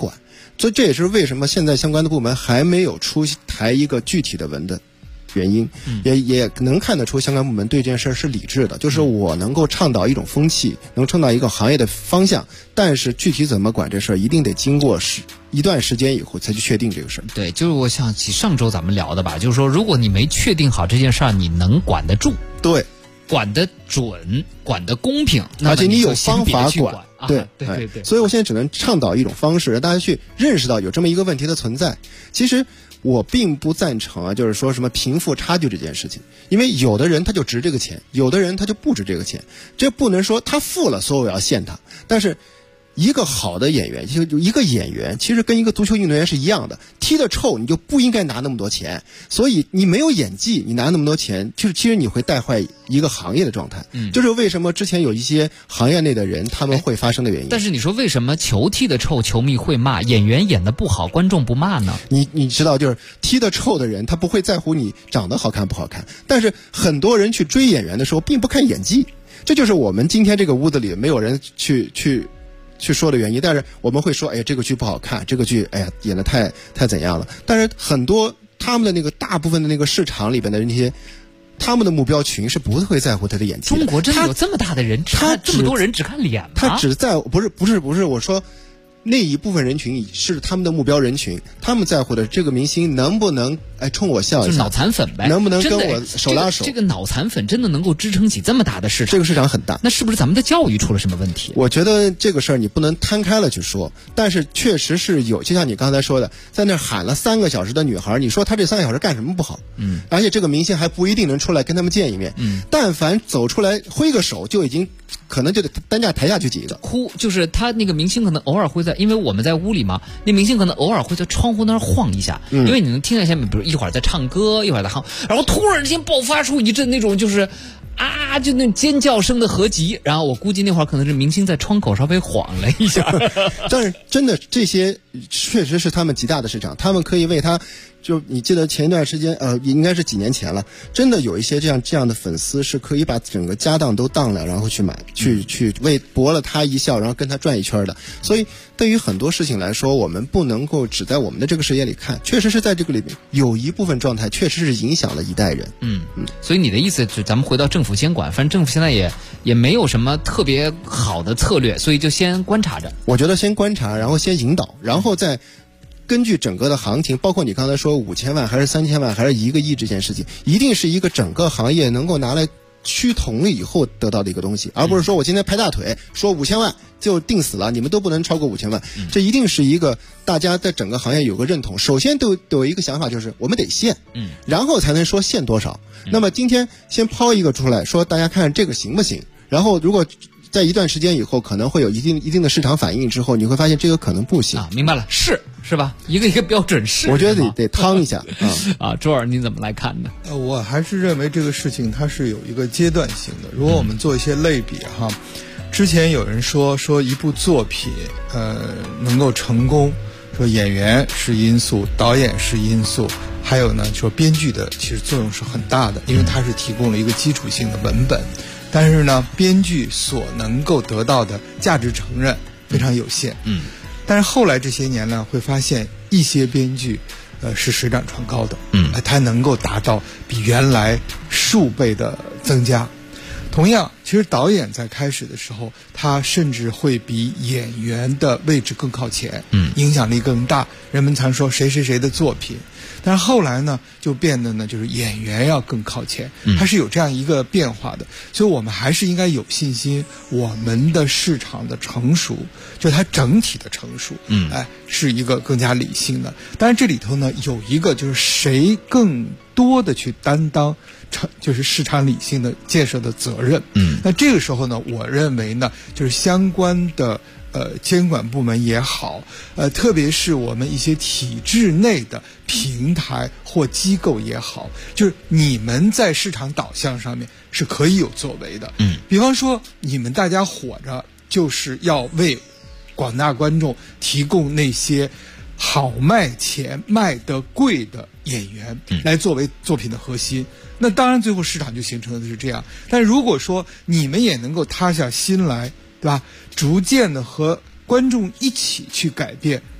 所以这也是为什么现在相关的部门还没有出台一个具体的文的原因，也能看得出相关部门对这件事是理智的，就是我能够倡导一种风气，能倡导一个行业的方向，但是具体怎么管这事儿，一定得经过一段时间以后才去确定这个事儿。 对，就是我想起上周咱们聊的吧，就是说如果你没确定好这件事儿，你能管得住， 对， 管得准，管得公平， 而且你有方法管。 对， 所以我现在只能倡导一种方式，让大家去认识到有这么一个问题的存在。其实我并不赞成啊，就是说什么贫富差距这件事情，因为有的人他就值这个钱，有的人他就不值这个钱，这不能说他富了所以我要限他，但是一个好的演员，就一个演员其实跟一个足球运动员是一样的，踢得臭你就不应该拿那么多钱，所以你没有演技你拿那么多钱，其实你会带坏一个行业的状态，就是为什么之前有一些行业内的人他们会发生的原因。 但是你说为什么球踢得臭球迷会骂，演员演得不好观众不骂呢？ 你知道，就是踢得臭的人他不会在乎你长得好看不好看，但是很多人去追演员的时候并不看演技，这就是我们今天这个屋子里没有人去说的原因。但是我们会说，哎呀，这个剧不好看，这个剧哎呀演得太怎样了。但是很多他们的那个大部分的那个市场里边的那些，他们的目标群是不会在乎他的演技的。 中国真的有这么大的人，他这么多人只看脸吗？ 他只在不是，我说那一部分人群是他们的目标人群，他们在乎的这个明星能不能冲我笑一下， 就是脑残粉呗， 能不能跟我手拉手？ 这个脑残粉真的能够支撑起这么大的市场？ 这个市场很大， 那是不是咱们的教育出了什么问题？ 我觉得这个事儿你不能摊开了去说，但是确实是有，就像你刚才说的，在那喊了3个小时的女孩，你说她这3个小时干什么不好？而且这个明星还不一定能出来跟他们见一面，但凡走出来挥个手，就已经可能就得担架抬下去几个。 就是他那个明星可能偶尔会在，因为我们在屋里嘛，那明星可能偶尔会在窗户那儿晃一下，因为你能听见下面，比如一会儿在唱歌，一会儿在哼，然后突然之间爆发出一阵那种就是就那尖叫声的合集，然后我估计那会儿可能是明星在窗口稍微晃了一下。 但是真的这些确实是他们极大的市场，他们可以为他。就你记得前一段时间，应该是几年前了，真的有一些这样的粉丝是可以把整个家当都当了，然后去买，去为博了他一笑，然后跟他转一圈的。所以对于很多事情来说，我们不能够只在我们的这个视野里看，确实是在这个里面有一部分状态确实是影响了一代人。 所以你的意思是咱们回到政府监管，反正政府现在也没有什么特别好的策略，所以就先观察着。 我觉得先观察，然后先引导，然后再根据整个的行情，包括你刚才说5000万还是3000万还是1个亿这件事情，一定是一个整个行业能够拿来趋同以后得到的一个东西，而不是说我今天拍大腿说5000万就定死了，你们都不能超过5000万，这一定是一个大家在整个行业有个认同。首先都有一个想法，就是我们得限，然后才能说限多少。那么今天先抛一个出来说，大家看这个行不行？然后如果在一段时间以后可能会有一定的市场反应之后，你会发现这个可能不行。 明白了，是吧？一个标准是， 我觉得得趟一下。 周尔你怎么来看呢？ 我还是认为这个事情它是有一个阶段性的。如果我们做一些类比之前有人说一部作品能够成功，说演员是因素，导演是因素，还有呢说编剧的其实作用是很大的，因为它是提供了一个基础性的文本。但是呢，编剧所能够得到的价值承认非常有限。但是后来这些年呢，会发现一些编剧，是水涨船高的。它能够达到比原来数倍的增加。同样，其实导演在开始的时候，他甚至会比演员的位置更靠前，影响力更大。人们常说谁的作品。但是后来呢，就变得呢，就是演员要更靠前，它是有这样一个变化的。所以我们还是应该有信心，我们的市场的成熟，就它整体的成熟，是一个更加理性的。当然这里头呢，有一个就是谁更多的去担当就是市场理性的建设的责任。那这个时候呢，我认为呢，就是相关的监管部门也好，特别是我们一些体制内的平台或机构也好，就是你们在市场导向上面是可以有作为的。比方说你们大家伙着就是要为广大观众提供那些好卖钱卖得贵的演员来作为作品的核心，那当然最后市场就形成的是这样。但如果说你们也能够塌下心来，对吧？逐渐的和观众一起去改变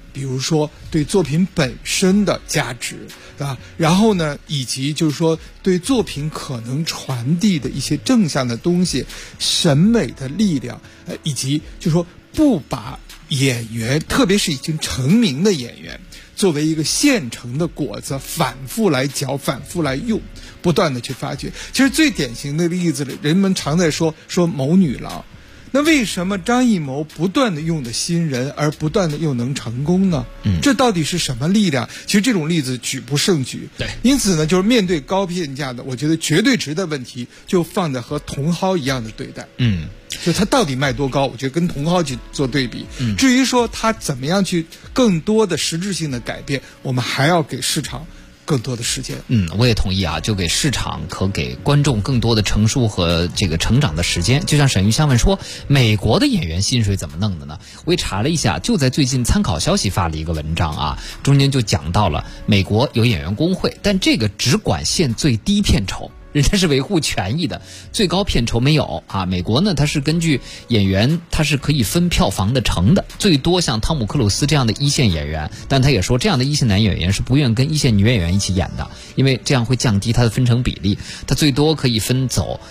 比如说对作品本身的价值啊，然后呢，以及就是说对作品可能传递的一些正向的东西、审美的力量，以及就是说不把演员，特别是已经成名的演员，作为一个现成的果子，反复来嚼，反复来用，不断的去发掘。其实最典型的例子里，人们常在说谋女郎。那为什么张艺谋不断的用的新人，而不断的又能成功呢？这到底是什么力量？其实这种例子举不胜举。 对， 因此呢，就是面对高评价的，我觉得绝对值的问题，就放在和茼蒿一样的对待。就它到底卖多高，我觉得跟茼蒿去做对比。至于说它怎么样去更多的实质性的改变，我们还要给市场更多的时间。 我也同意啊，就给市场和给观众更多的成熟和这个成长的时间。就像沈玉香问说，美国的演员薪水怎么弄的呢？我也查了一下，就在最近参考消息发了一个文章啊，中间就讲到了美国有演员工会，但这个只管限最低片酬。人家是维护权益的，最高片酬没有啊。美国呢，它是根据演员，它是可以分票房的成的，最多像汤姆克鲁斯这样的一线演员，但他也说这样的一线男演员是不愿跟一线女演员一起演的，因为这样会降低他的分成比例，他最多可以分走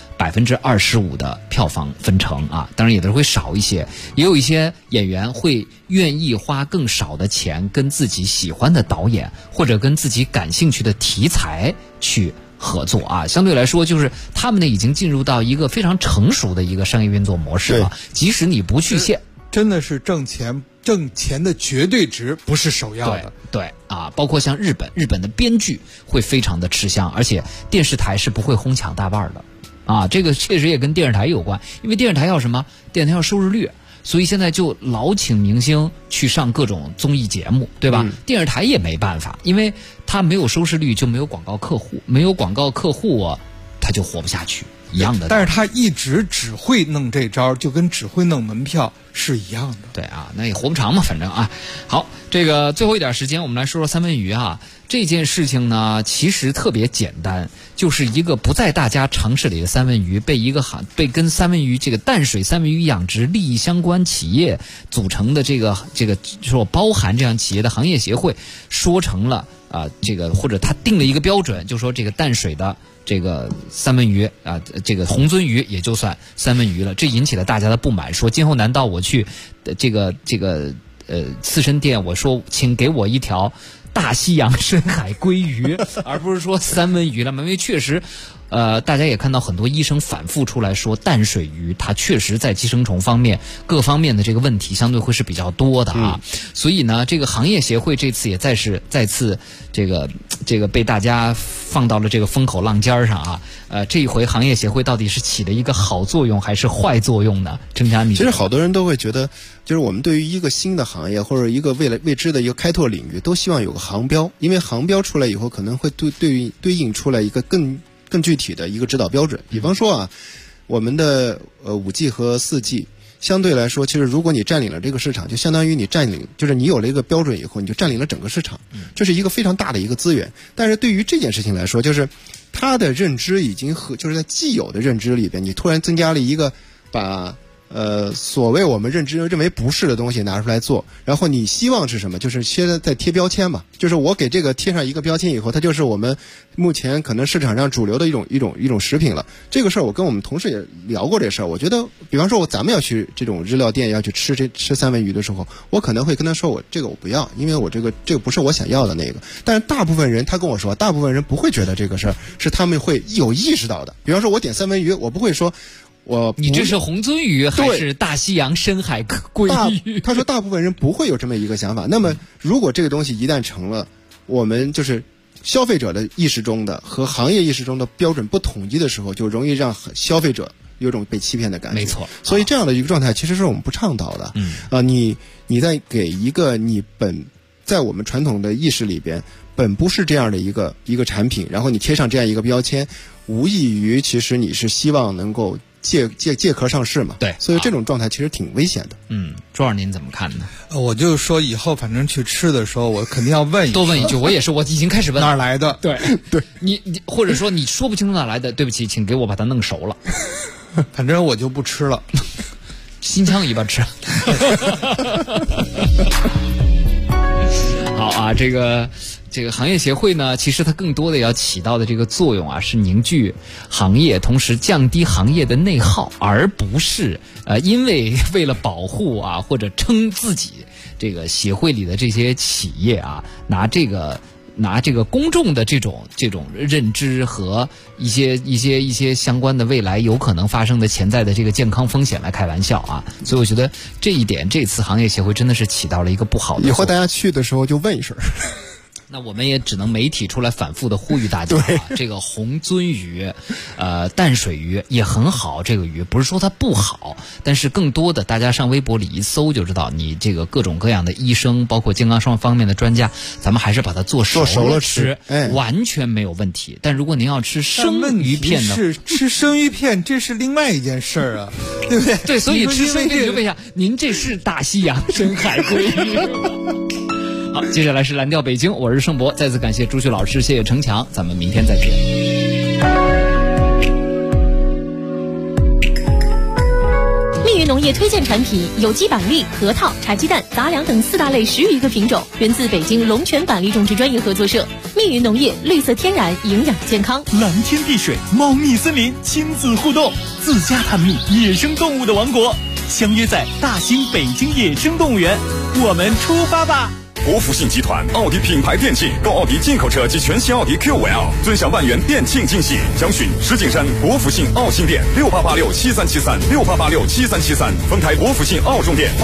25%的票房分成啊，当然也都会少一些，也有一些演员会愿意花更少的钱跟自己喜欢的导演或者跟自己感兴趣的题材去合作啊，相对来说就是他们呢已经进入到一个非常成熟的一个商业运作模式了。即使你不去线， 真的是挣钱的绝对值不是首要的。 对啊，包括像日本的编剧会非常的吃香，而且电视台是不会哄抢大腕的啊，这个确实也跟电视台有关，因为电视台要什么？电视台要收视率。所以现在就老请明星去上各种综艺节目，对吧？电视台也没办法，因为他没有收视率就没有广告客户，没有广告客户啊，他就活不下去，一样的。 但是他一直只会弄这招，就跟只会弄门票是一样的。 对啊，那也活不长嘛，反正啊。好，这个最后一点时间，我们来说说三文鱼啊。这件事情呢，其实特别简单，就是一个不在大家常识里的三文鱼被跟三文鱼这个淡水三文鱼养殖利益相关企业组成的这个说包含这样企业的行业协会说成了这个或者他定了一个标准，就说这个淡水的这个三文鱼啊，这个红鳟鱼也就算三文鱼了，这引起了大家的不满，说今后难道我去这个刺身店，我说请给我一条大西洋深海鲑鱼，而不是说三文鱼了嘛？因为确实，大家也看到很多医生反复出来说，淡水鱼它确实在寄生虫方面各方面的这个问题相对会是比较多的啊。所以呢，这个行业协会这次也再次这个被大家放到了这个风口浪尖上啊。这一回行业协会到底是起了一个好作用还是坏作用呢？郑佳，你其实好多人都会觉得，就是我们对于一个新的行业或者一个未知的一个开拓领域，都希望有个航标，因为航标出来以后，可能会对应出来一个更具体的一个指导标准。比方说啊，我们的5G 和4G。相对来说，其实如果你占领了这个市场，就相当于就是你有了一个标准以后，你就占领了整个市场，这是一个非常大的一个资源。但是对于这件事情来说，就是他的认知已经就是在既有的认知里边，你突然增加了一个把所谓我们认为不是的东西拿出来做，然后你希望是什么？就是现在在贴标签嘛，就是我给这个贴上一个标签以后，它就是我们目前可能市场上主流的一种食品了。这个事儿我跟我们同事也聊过这事儿，我觉得，比方说咱们要去这种日料店要去吃三文鱼的时候，我可能会跟他说我不要，因为我这个不是我想要的那个。但是大部分人他跟我说，大部分人不会觉得这个事儿是他们会有意识到的。比方说我点三文鱼，我不会说。 你这是红鳟鱼还是大西洋深海鲑鱼？ 他说大部分人不会有这么一个想法。那么如果这个东西一旦成了我们就是消费者的意识中的和行业意识中的标准不统一的时候，就容易让消费者有种被欺骗的感觉。 没错， 所以这样的一个状态其实是我们不倡导的。你在给一个你在我们传统的意识里边本不是这样的一个产品，然后你贴上这样一个标签，无异于其实你是希望能够借壳上市嘛？ 对， 所以这种状态其实挺危险的。 朱老师您怎么看呢？ 我就说以后反正去吃的时候，我肯定要多问一句。我也是，我已经开始问哪儿来的。 对，你或者说你说不清楚哪儿来的，对不起，请给我把它弄熟了。 反正我就不吃了， 心枪一般吃。 啊，这个行业协会呢，其实它更多的要起到的这个作用啊，是凝聚行业，同时降低行业的内耗，而不是因为了保护啊或者撑自己这个协会里的这些企业啊，拿这个公众的这种认知和一些相关的未来有可能发生的潜在的这个健康风险来开玩笑啊，所以我觉得这一点这次行业协会真的是起到了一个不好的作用。 以后大家去的时候就问一声。 那我们也只能媒体出来反复的呼吁大家这个红鳟鱼淡水鱼也很好，这个鱼不是说它不好，但是更多的大家上微博里一搜就知道，你这个各种各样的医生包括健康方面的专家，咱们还是把它做熟了吃，完全没有问题。但如果您要吃生鱼片呢， 是吃生鱼片这是另外一件事儿啊，对不对？ 对，所以吃生鱼就问一下，您这是大西洋深海鲑鱼？好，接下来是蓝调北京，我是盛博，再次感谢朱旭老师，谢谢程强，咱们明天再见。 密云农业推荐产品有机板栗、核桃、茶鸡蛋、杂粮等4大类10余个品种，源自北京龙泉板栗种植专业合作社。密云农业，绿色天然，营养健康， 蓝天碧水，猫蜜森林，亲子互动，自家探秘野生动物的王国，相约在大兴北京野生动物园，我们出发吧！ 国福信集团奥迪品牌电器，购奥迪进口车及全新奥迪 Q5L， 尊享万元店庆惊喜。详询石景山国福信奥新店6886737368867373，丰台国福信奥中店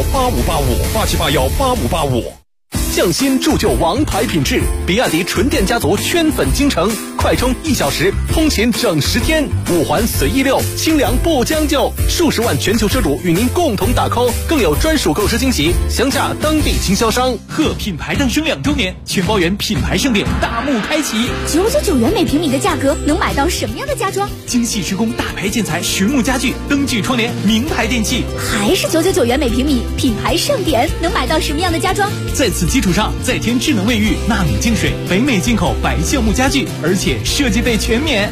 8781858585。 匠心铸就王牌品质，比亚迪纯电家族圈粉京城，快充1小时，通勤整10天，5环随意溜，清凉不将就，数十万全球车主与您共同打 call， 更有专属购车惊喜，详洽当地经销商。 贺品牌诞生2周年，全包圆品牌盛典大幕开启 ，999元每平米的价格能买到什么样的家装？ 精细施工大牌建材、实木家具、灯具窗帘、名牌电器， 还是999元每平米，品牌盛典能买到什么样的家装？ 在此基础上再添智能卫浴、纳米净水、北美进口白橡木家具，而且设计费全免。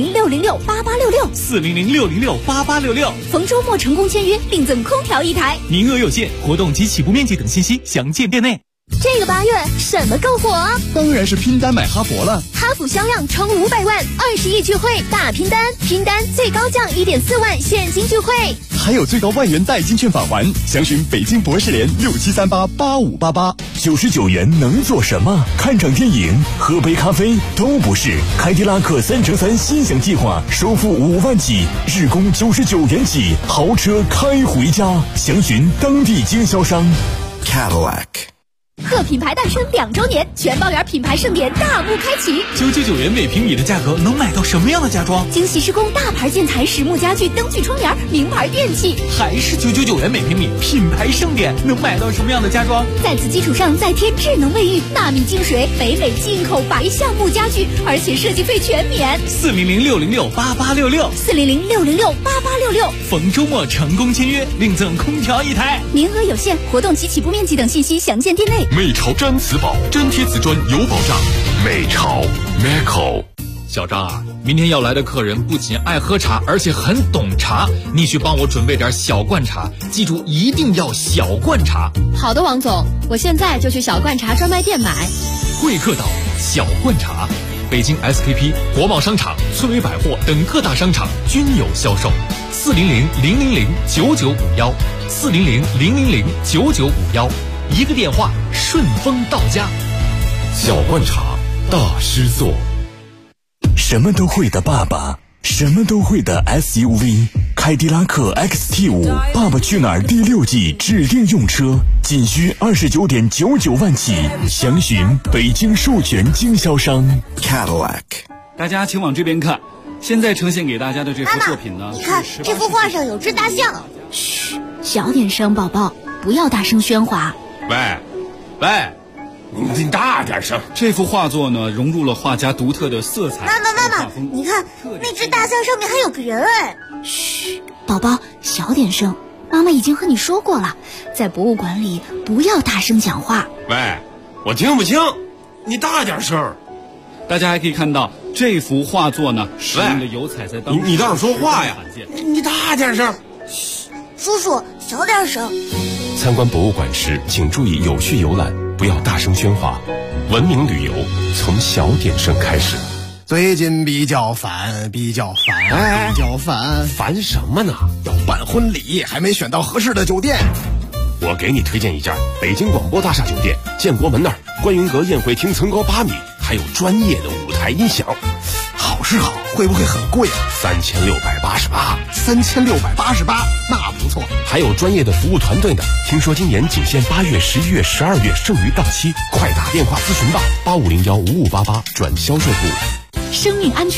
400-606-8866，400-606-8866，逢周末成功签约，另赠空调1台， 名额有限，活动及起步面积等信息详见店内。 这个8月什么更火？ 当然是拼单买哈佛了。 哈弗销量冲500万，20亿聚会大拼单，拼单最高降1.4万现金聚会， 还有最高万元代金券返还。详询北京博士联67388588。99元能做什么？看场电影、喝杯咖啡都不是。凯迪拉克3乘3心想计划，首付5万起，日供99元起，豪车开回家。详询当地经销商。Cadillac。 贺品牌诞生2周年，全包圆品牌盛典大幕开启 ，999元每平米的价格能买到什么样的家装？ 精细施工大牌建材、实木家具、灯具窗帘、名牌电器， 还是999元每平米，品牌盛典能买到什么样的家装？ 在此基础上再添智能卫浴、纳米净水、北美进口白橡木家具，而且设计费全免。 400-606-8866，400-606-8866，逢周末成功签约，另赠空调1台， 名额有限，活动及起步面积等信息详见店内。 美潮粘瓷宝，粘贴瓷砖有保障。美潮 Meco。 小张啊，明天要来的客人不仅爱喝茶，而且很懂茶，你去帮我准备点小罐茶，记住一定要小罐茶。 好的，王总，我现在就去小罐茶专卖店买。 贵客岛小罐茶，北京 SKP、国贸商场、翠微百货等各大商场均有销售。400-000-9951，400-000-9951，一个电话，顺丰到家。 小罐茶，大师座。 什么都会的爸爸，什么都会的 SUV， 凯迪拉克 XT5， 爸爸去哪儿第6季指定用车，仅需29.99万起，详询北京授权经销商 Cadillac。 大家请往这边看，现在呈现给大家的这幅作品呢， 你看这幅画上有只大象。 嘘，小点声，宝宝，不要大声喧哗。 喂，你大点声！这幅画作呢，融入了画家独特的色彩。 妈妈，你看那只大象上面还有个人哎！ 嘘，宝宝，小点声。妈妈已经和你说过了，在博物馆里不要大声讲话。 喂，我听不清，你大点声。大家还可以看到这幅画作呢，使用的油彩在当时你倒是说话呀！ 你大点声。 嘘，叔叔小点声。 参观博物馆时，请注意有序游览。 不要大声喧哗，文明旅游从小点声开始。 最近比较烦， 烦什么呢？ 要办婚礼，还没选到合适的酒店。 我给你推荐一家北京广播大厦酒店，建国门那儿，观云阁宴会厅层高8米，还有专业的舞台音响。 好是好，会不会很贵啊 ？3688。 3688，那不错。 还有专业的服务团队呢。听说今年仅限8月、11月、12月，剩余到期，快打电话咨询吧，85015588转销售部。 生命安全